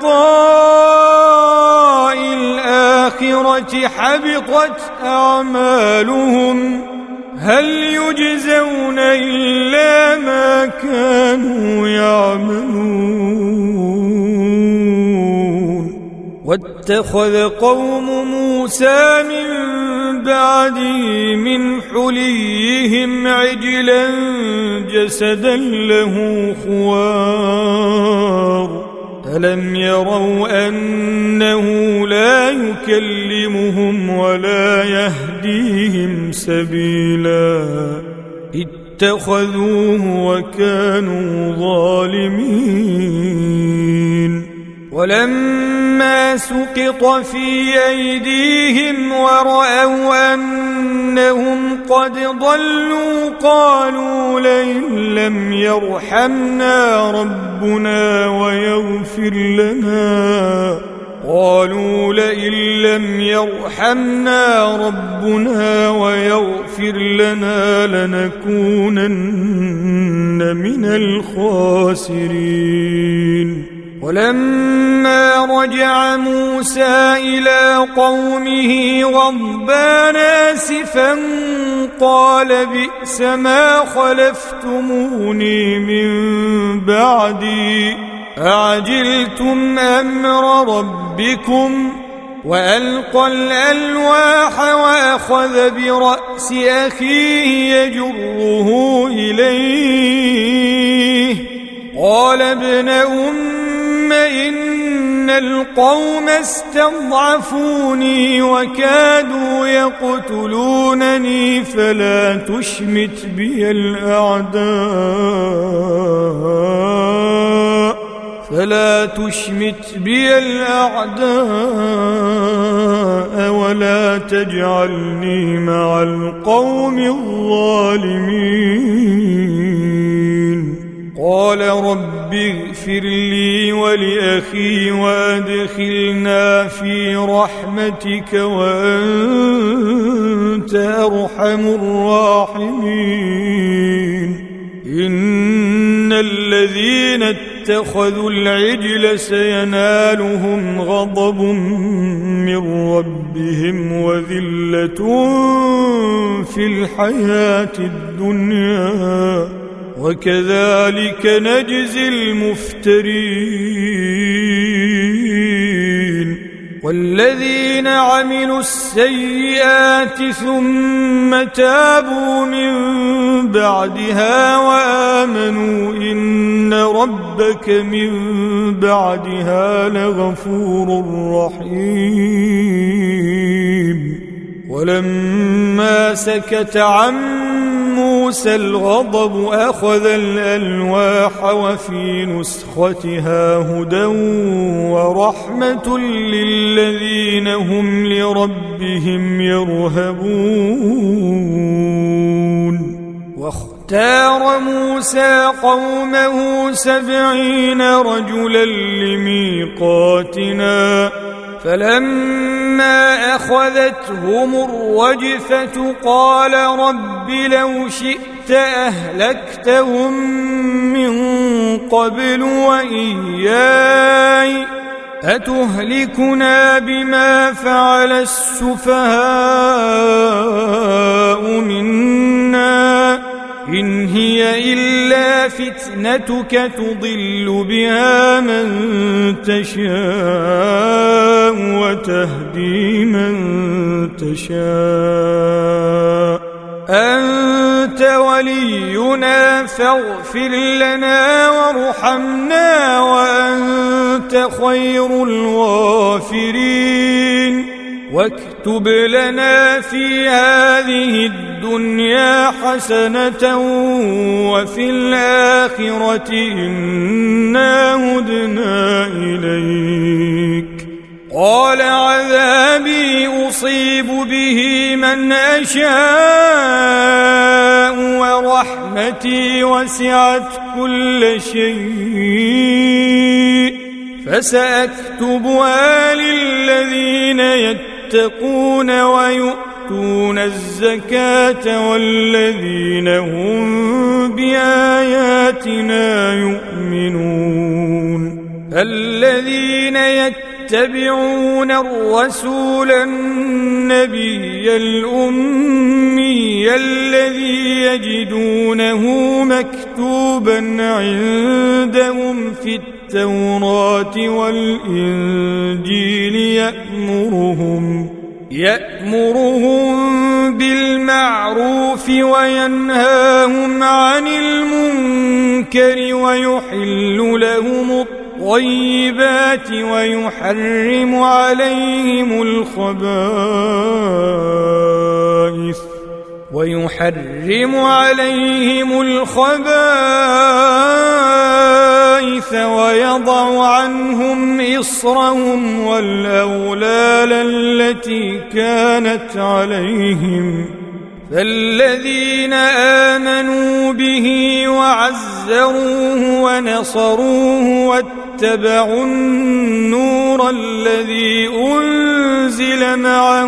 ولقاء الآخرة حبطت أعمالهم هل يجزون إلا ما كانوا يعملون واتخذ قوم موسى من بعده من حليهم عجلا جسدا له خوار ألم يروا أنه لا يكلمهم ولا يهديهم سبيلا اتخذوه وكانوا ظالمين ولما سقط في أيديهم ورأوا أنهم قد ضلوا قالوا لئن لم يرحمنا ربنا ويغفر لنا لنكونن من الخاسرين ولما رجع موسى إلى قومه غضبان آسفا قال بئس ما خلفتموني من بعدي أعجلتم أمر ربكم وألقى الألواح وأخذ برأس أخيه يجره إليه قال ابن إن القوم استضعفوني وكادوا يقتلونني فلا تشمت بي الأعداء ولا تجعلني مع القوم الظالمين قال رب اغفر لي ولأخي وأدخلنا في رحمتك وأنت أرحم الراحمين. إن الذين اتخذوا العجل سينالهم غضب من ربهم وذلة في الحياة الدنيا وكذلك نجزي المفترين. والذين عملوا السيئات ثم تابوا من بعدها وآمنوا إن ربك من بعدها لغفور رحيم. ولما سكت عن موسى الغضب أخذ الألواح وفي نسختها هدى ورحمة للذين هم لربهم يرهبون. واختار موسى قومه 70 رجلا لميقاتنا فلما أخذتهم الرجفة قال رب لو شئت أهلكتهم من قبل وإياي أتهلكنا بما فعل السفهاء منا إن هي إلا فتنتك تضل بها من تشاء وتهدي من تشاء أنت ولينا فاغفر لنا وارحمنا وأنت خير الغافرين. واكتب لنا في هذه الدنيا حسنة وفي الآخرة إنا هدنا إليك. قال عذابي أصيب به من أشاء ورحمتي وسعت كل شيء فسأكتبها للذين يتقون ويؤتون الزكاة والذين هم بآياتنا يؤمنون. الذين يتبعون الرسول النبي الأمي الذي يجدونه مكتوبا عندهم في التوراة والإنجيل يأمرهم بالمعروف وينهاهم عن المنكر ويحل لهم الطيبات ويحرم عليهم الخبائث ويضع عنهم إصرهم والأغلال التي كانت عليهم. فالذين آمنوا به وعزروه ونصروه واتبعوا النور الذي أنزل معه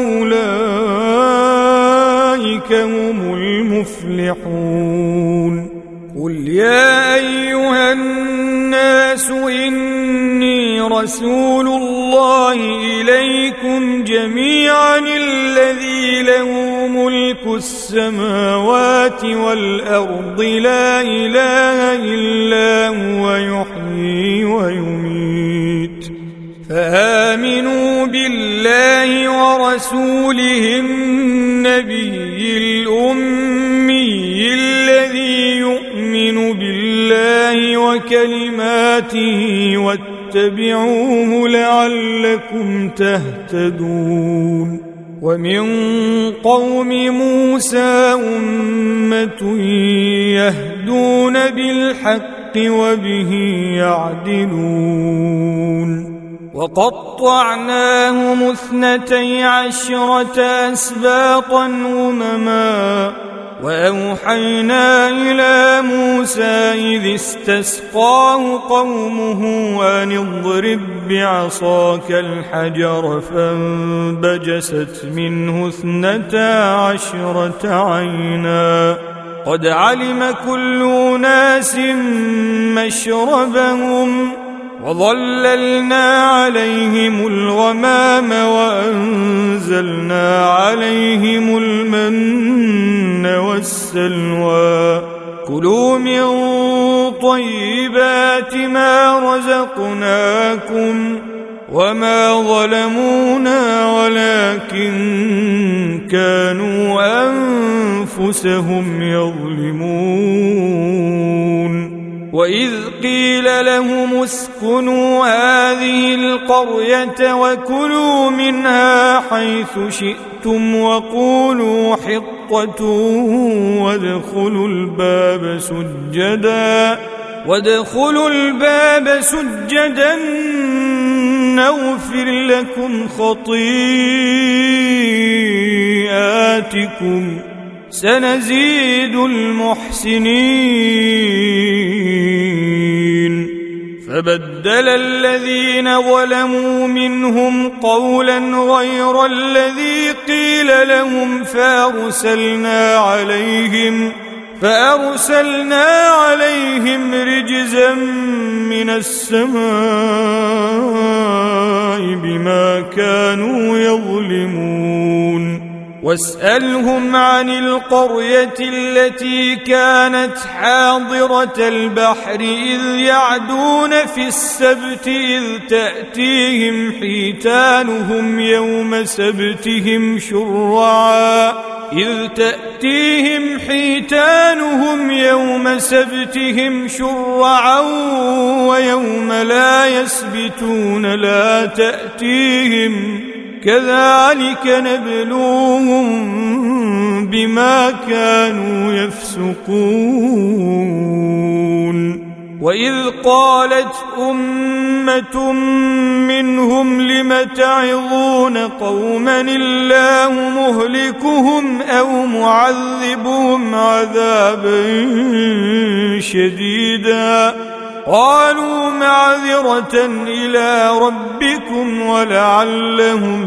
أولئك هم المفلحون. قل يا أيها الناس إني رسول الله إليكم جميعا الذي له ملك السماوات والأرض لا إله إلا هو يحيي ويميت فآمنوا بالله ورسوله النبي الأمي الذي يؤمن بالله وكلماته واتبعوه لعلكم تهتدون. ومن قوم موسى أمة يهدون بالحق وبه يعدلون. وقطعناهم 12 أسباطا أمما وأوحينا إلى موسى إذ استسقاه قومه أن اضرب بعصاك الحجر فانبجست منه 12 عينا قد علم كل أناس مشربهم وظللنا عليهم الغمام وأنزلنا عليهم المن والسلوى كلوا من طيبات ما رزقناكم وما ظلمونا ولكن كانوا أنفسهم يظلمون وإذ قيل لهم اسكنوا هذه القرية وكلوا منها حيث شئتم وقولوا حطة وادخلوا الباب سجدا نغفر لكم خطيئاتكم سنزيد المحسنين فبدل الذين ظلموا منهم قولا غير الذي قيل لهم فأرسلنا عليهم رجزا من السماء بما كانوا يظلمون واسألهم عن القرية التي كانت حاضرة البحر إذ يعدون في السبت إذ تأتيهم حيتانهم يوم سبتهم شرعا ويوم لا يسبتون لا تأتيهم كذلك نبلوهم بما كانوا يفسقون وإذ قالت أمة منهم لم تعظون قوما الله مهلكهم أو معذبهم عذابا شديدا قالوا معذرة إلى ربكم ولعلهم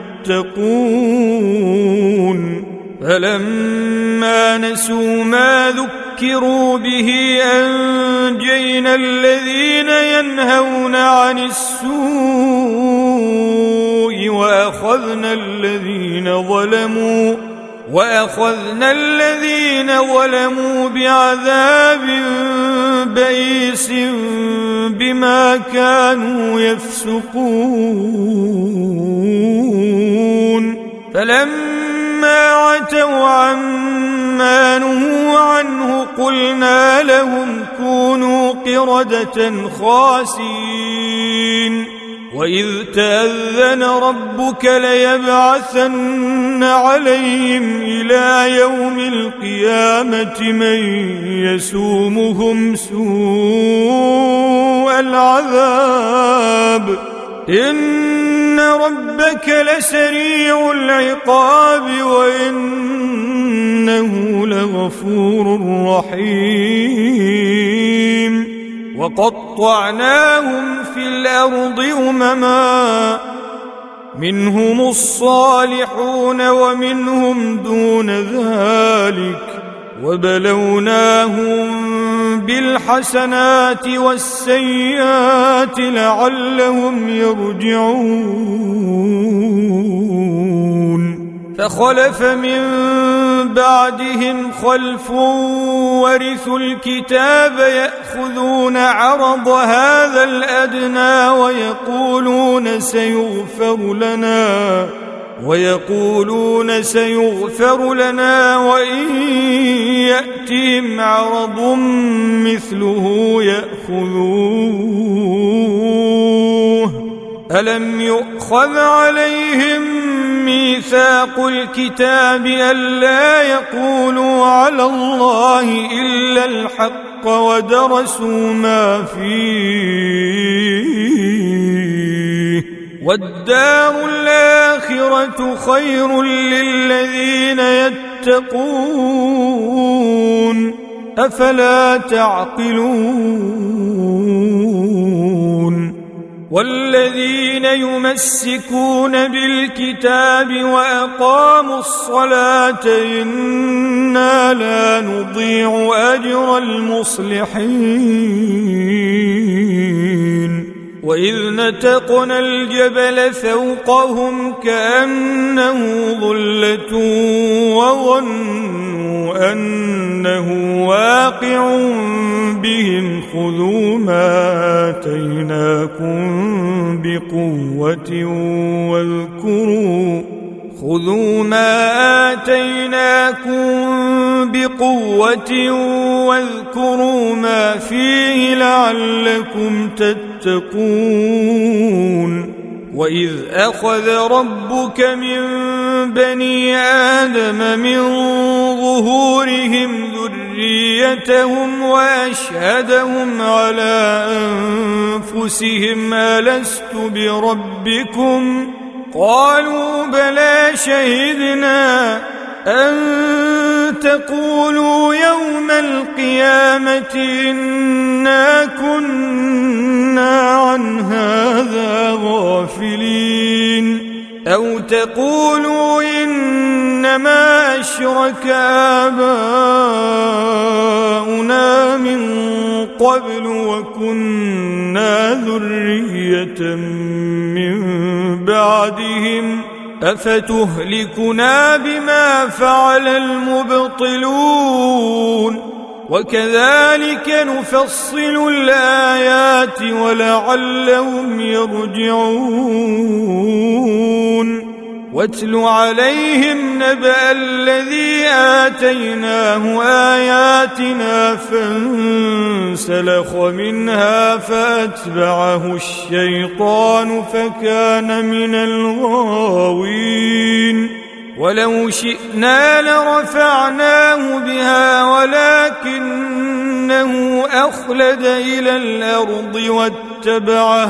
يتقون فلما نسوا ما ذكروا به أنجينا الذين ينهون عن السوء وأخذنا الذين ظلموا بعذاب بئيس بما كانوا يفسقون فلما عتوا عما نهوا عنه قلنا لهم كونوا قردة خاسئين وإذ تأذن ربك ليبعثن عليهم إلى يوم القيامة من يسومهم سوء العذاب إن ربك لسريع العقاب وإنه لغفور رحيم وقطعناهم في الأرض أمما منهم الصالحون ومنهم دون ذلك وبلوناهم بالحسنات والسيئات لعلهم يرجعون فخلف من بعدهم خلف ورثوا الكتاب يأخذون عرض هذا الأدنى ويقولون سيغفر لنا وإن يأتهم عرض مثله يأخذوه ألم يؤخذ عليهم ميثاق الكتاب ألا يقولوا على الله إلا الحق ودرسوا ما فيه والدار الآخرة خير للذين يتقون يتقون أفلا تعقلون والذين يمسكون بالكتاب وأقاموا الصلاة إنا لا نضيع أجر المصلحين وإذ نتقنا الجبل فوقهم كأنه ظلة وظنوا أنه واقع بهم خذوا ما آتيناكم بقوة واذكروا ما فيه لعلكم تتقون وإذ أخذ ربك من بني آدم من ظهورهم ذريتهم وأشهدهم على أنفسهم ألست بربكم قالوا بلى شهدنا أن تقولوا يوم القيامة إنا كنا عن هذا غافلين أو تقولوا إنما أشرك آباؤنا من قبل وكنا ذرية من بعدهم أفتهلكنا بما فعل المبطلون وكذلك نفصل الآيات ولعلهم يرجعون واتل عليهم نبأ الذي آتيناه آياتنا فانسلخ منها فأتبعه الشيطان فكان من الغاوين ولو شئنا لرفعناه بها ولكنه أخلد إلى الأرض واتبع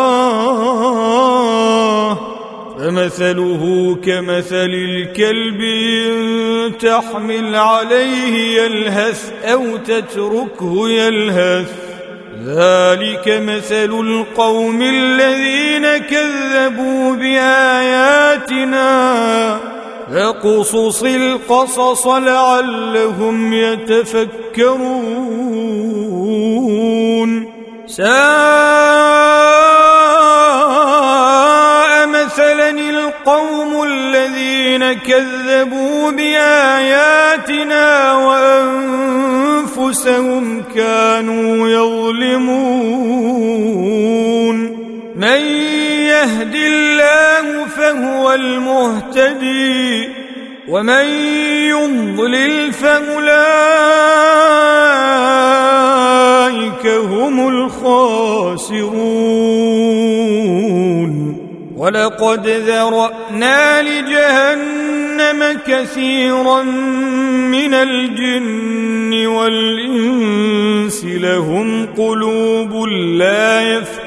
هواه فمثله كمثل الكلب إن تحمل عليه يلهث أو تتركه يلهث ذلك مثل القوم الذين كذبوا بآياتنا فاقصص القصص لعلهم يتفكرون ساء مثلا القوم الذين كذبوا بآياتنا وأنفسهم كانوا يظلمون من يهد الله فهو المهتدي ومن يضلل فأولئك هم الخاسرون ولقد ذرأنا لجهنم كثيرا من الجن والإنس لهم قلوب لا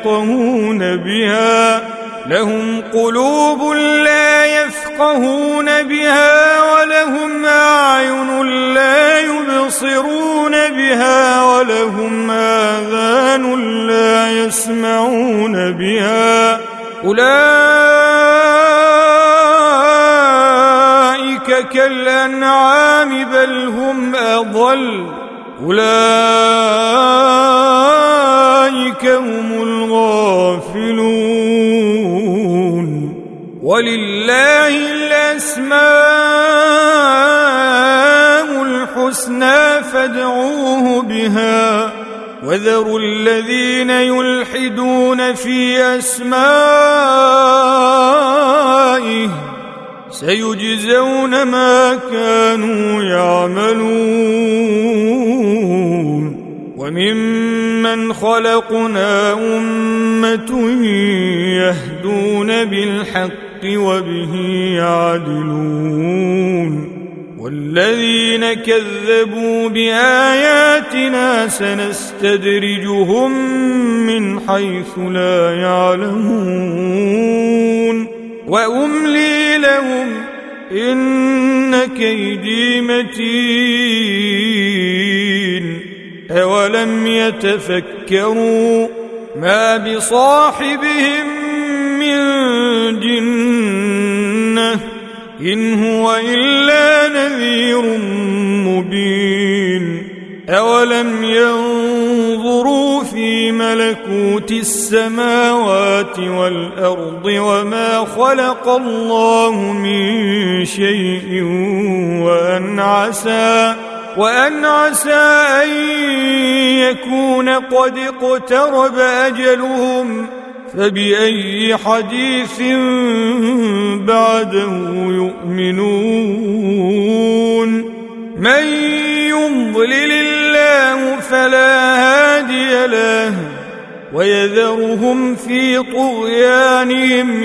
يفقهون بها ولهم أعين لا يبصرون بها ولهم آذان لا يسمعون بها أولئك كالأنعام بل هم أضل أولئك هم الغافلون ولله الأسماء الحسنى فادعوه بها وذروا الذين يلحدون في أسمائه سيجزون ما كانوا يعملون وممن خلقنا أمة يهدون بالحق وبه يعدلون والذين كذبوا بآياتنا سنستدرجهم من حيث لا يعلمون وأملي لهم إن كيدي متين أولم يتفكروا ما بصاحبهم من جنة إن هو إلا نذير مبين أولم ينظروا في ملكوت السماوات والأرض وما خلق الله من شيء وأن عسى أن يكون قد اقترب أجلهم فبأي حديث بعده يؤمنون من يضلل الله فلا هادي له ويذرهم في طغيانهم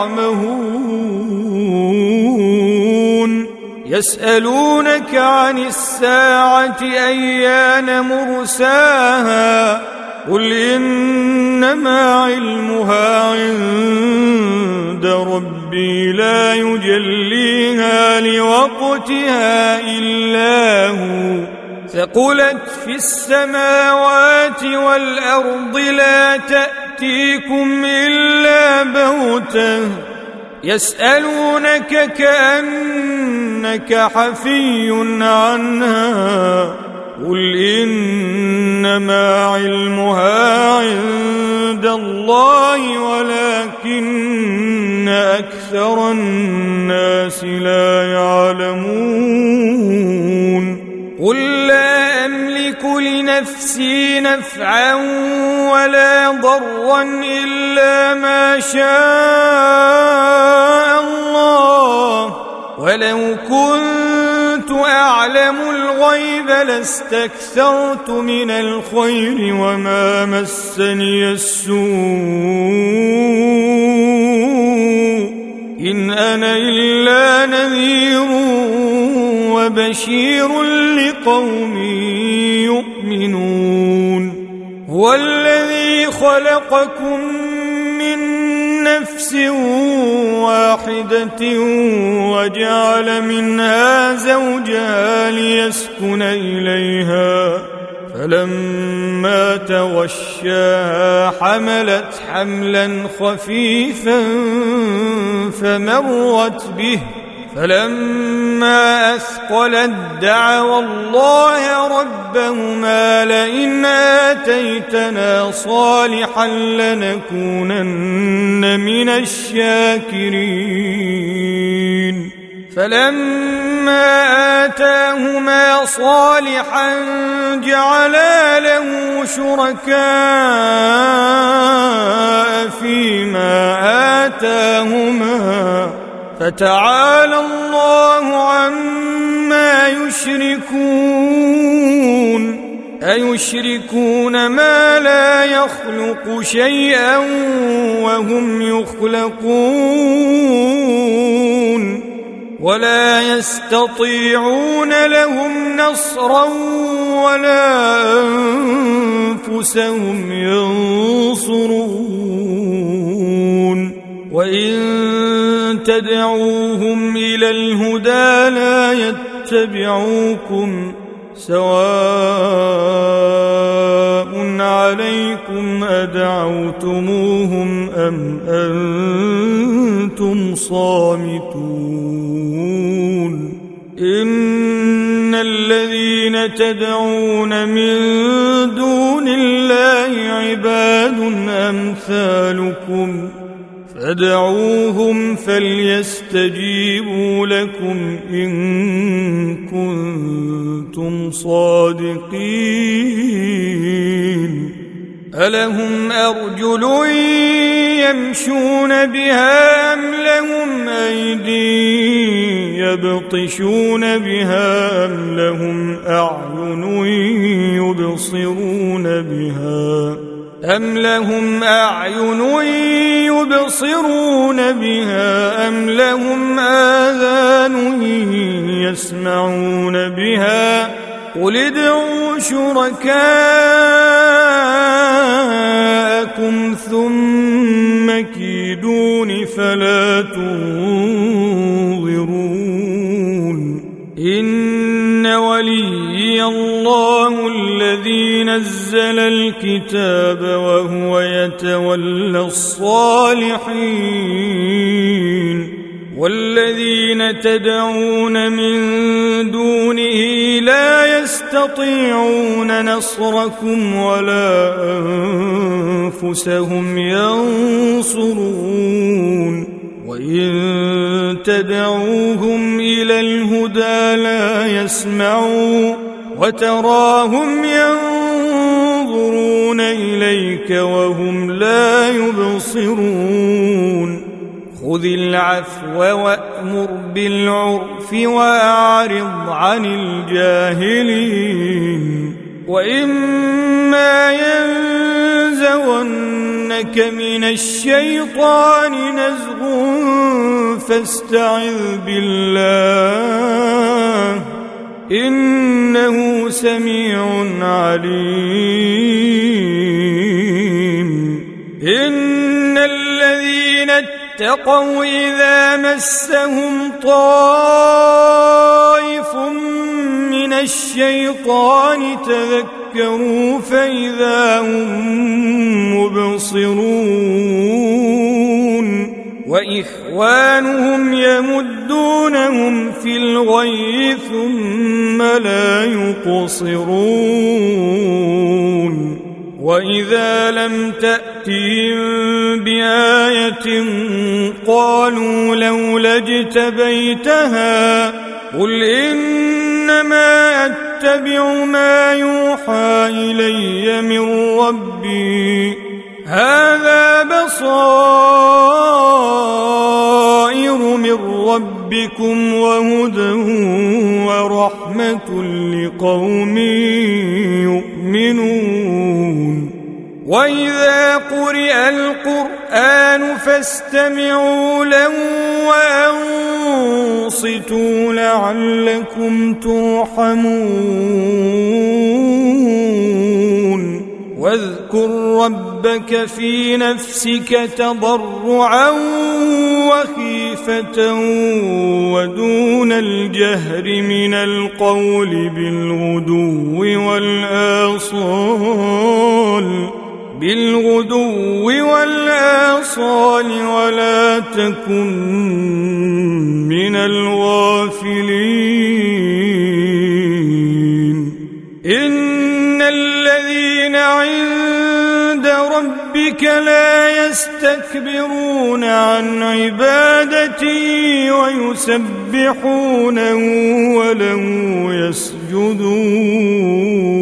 يعمهون يسألونك عن الساعة أيان مرساها قل إنما علمها عند ربي لا يجليها لوقتها إلا هو ثقلت في السماوات والأرض لا تأتيكم إلا بغتة يسألونك كأنك حفي عنها قل إنما علمها عند الله ولكن أكثر الناس لا يعلمون قل لا أملك لنفسي نفعا ولا ضرا إلا ما شاء الله ولو كنت أعلم الغيب لاستكثرت من الخير وما مسني السوء إن أنا إلا نذير وبشير لقوم يؤمنون هو الذي خلقكم من نفس واحدة وجعل منها زوجها ليسكن إليها فلما تغشاها حملت حملا خفيفا فمرت به فلما أثقلت دعوا الله ربهما لئن آتيتنا صالحا لنكونن من الشاكرين فلما آتاهما صالحا جعلا له شركاء فيما آتاهما فتعالى الله عما يشركون أيشركون ما لا يخلق شيئا وهم يخلقون ولا يستطيعون لهم نصرا ولا أنفسهم ينصرون وإن تدعوهم إلى الهدى لا يتبعوكم سواء عليكم أدعوتموهم أم أنتم صامتون إن الذين تدعون من دون الله عباد أمثالكم فادعوهم فليستجيبوا لكم إن كنتم صادقين ألهم أرجل يمشون بها أم لهم أيدي يبطشون بها أم لهم أعين يبصرون بها أم لهم أعين يبصرون بها أم لهم آذان يسمعون بها قل ادعوا شركاءكم ثم كيدون فلا تنظرون نزل الكتاب وهو يتولى الصالحين والذين تدعون من دونه لا يستطيعون نصركم ولا أنفسهم ينصرون وإن تدعوهم إلى الهدى لا يسمعوا وتراهم ينظرون إليك وهم لا يبصرون خذ العفو وأمر بالعرف وأعرض عن الجاهلين وإما ينزغنك من الشيطان نزغ فاستعذ بالله إنه سميع عليم إن الذين اتقوا إذا مسهم طائف من الشيطان تذكروا فإذا هم مبصرون وإخوانهم يمدونهم في الغي ثم لا يقصرون وإذا لم تأتهم بآية قالوا لولا اجتبيتها قل إنما أتبع ما يوحى إلي من ربي هذا بصائر من ربكم وهدى ورحمة لقوم يؤمنون وإذا قرئ القرآن فاستمعوا له وأنصتوا لعلكم ترحمون واذكر ربك في نفسك تضرعا وخيفة ودون الجهر من القول بالغدو والآصال ولا تكن من الغافلين إن الذين عند ربك لا يستكبرون عن عبادته ويسبحونه وله يسجدون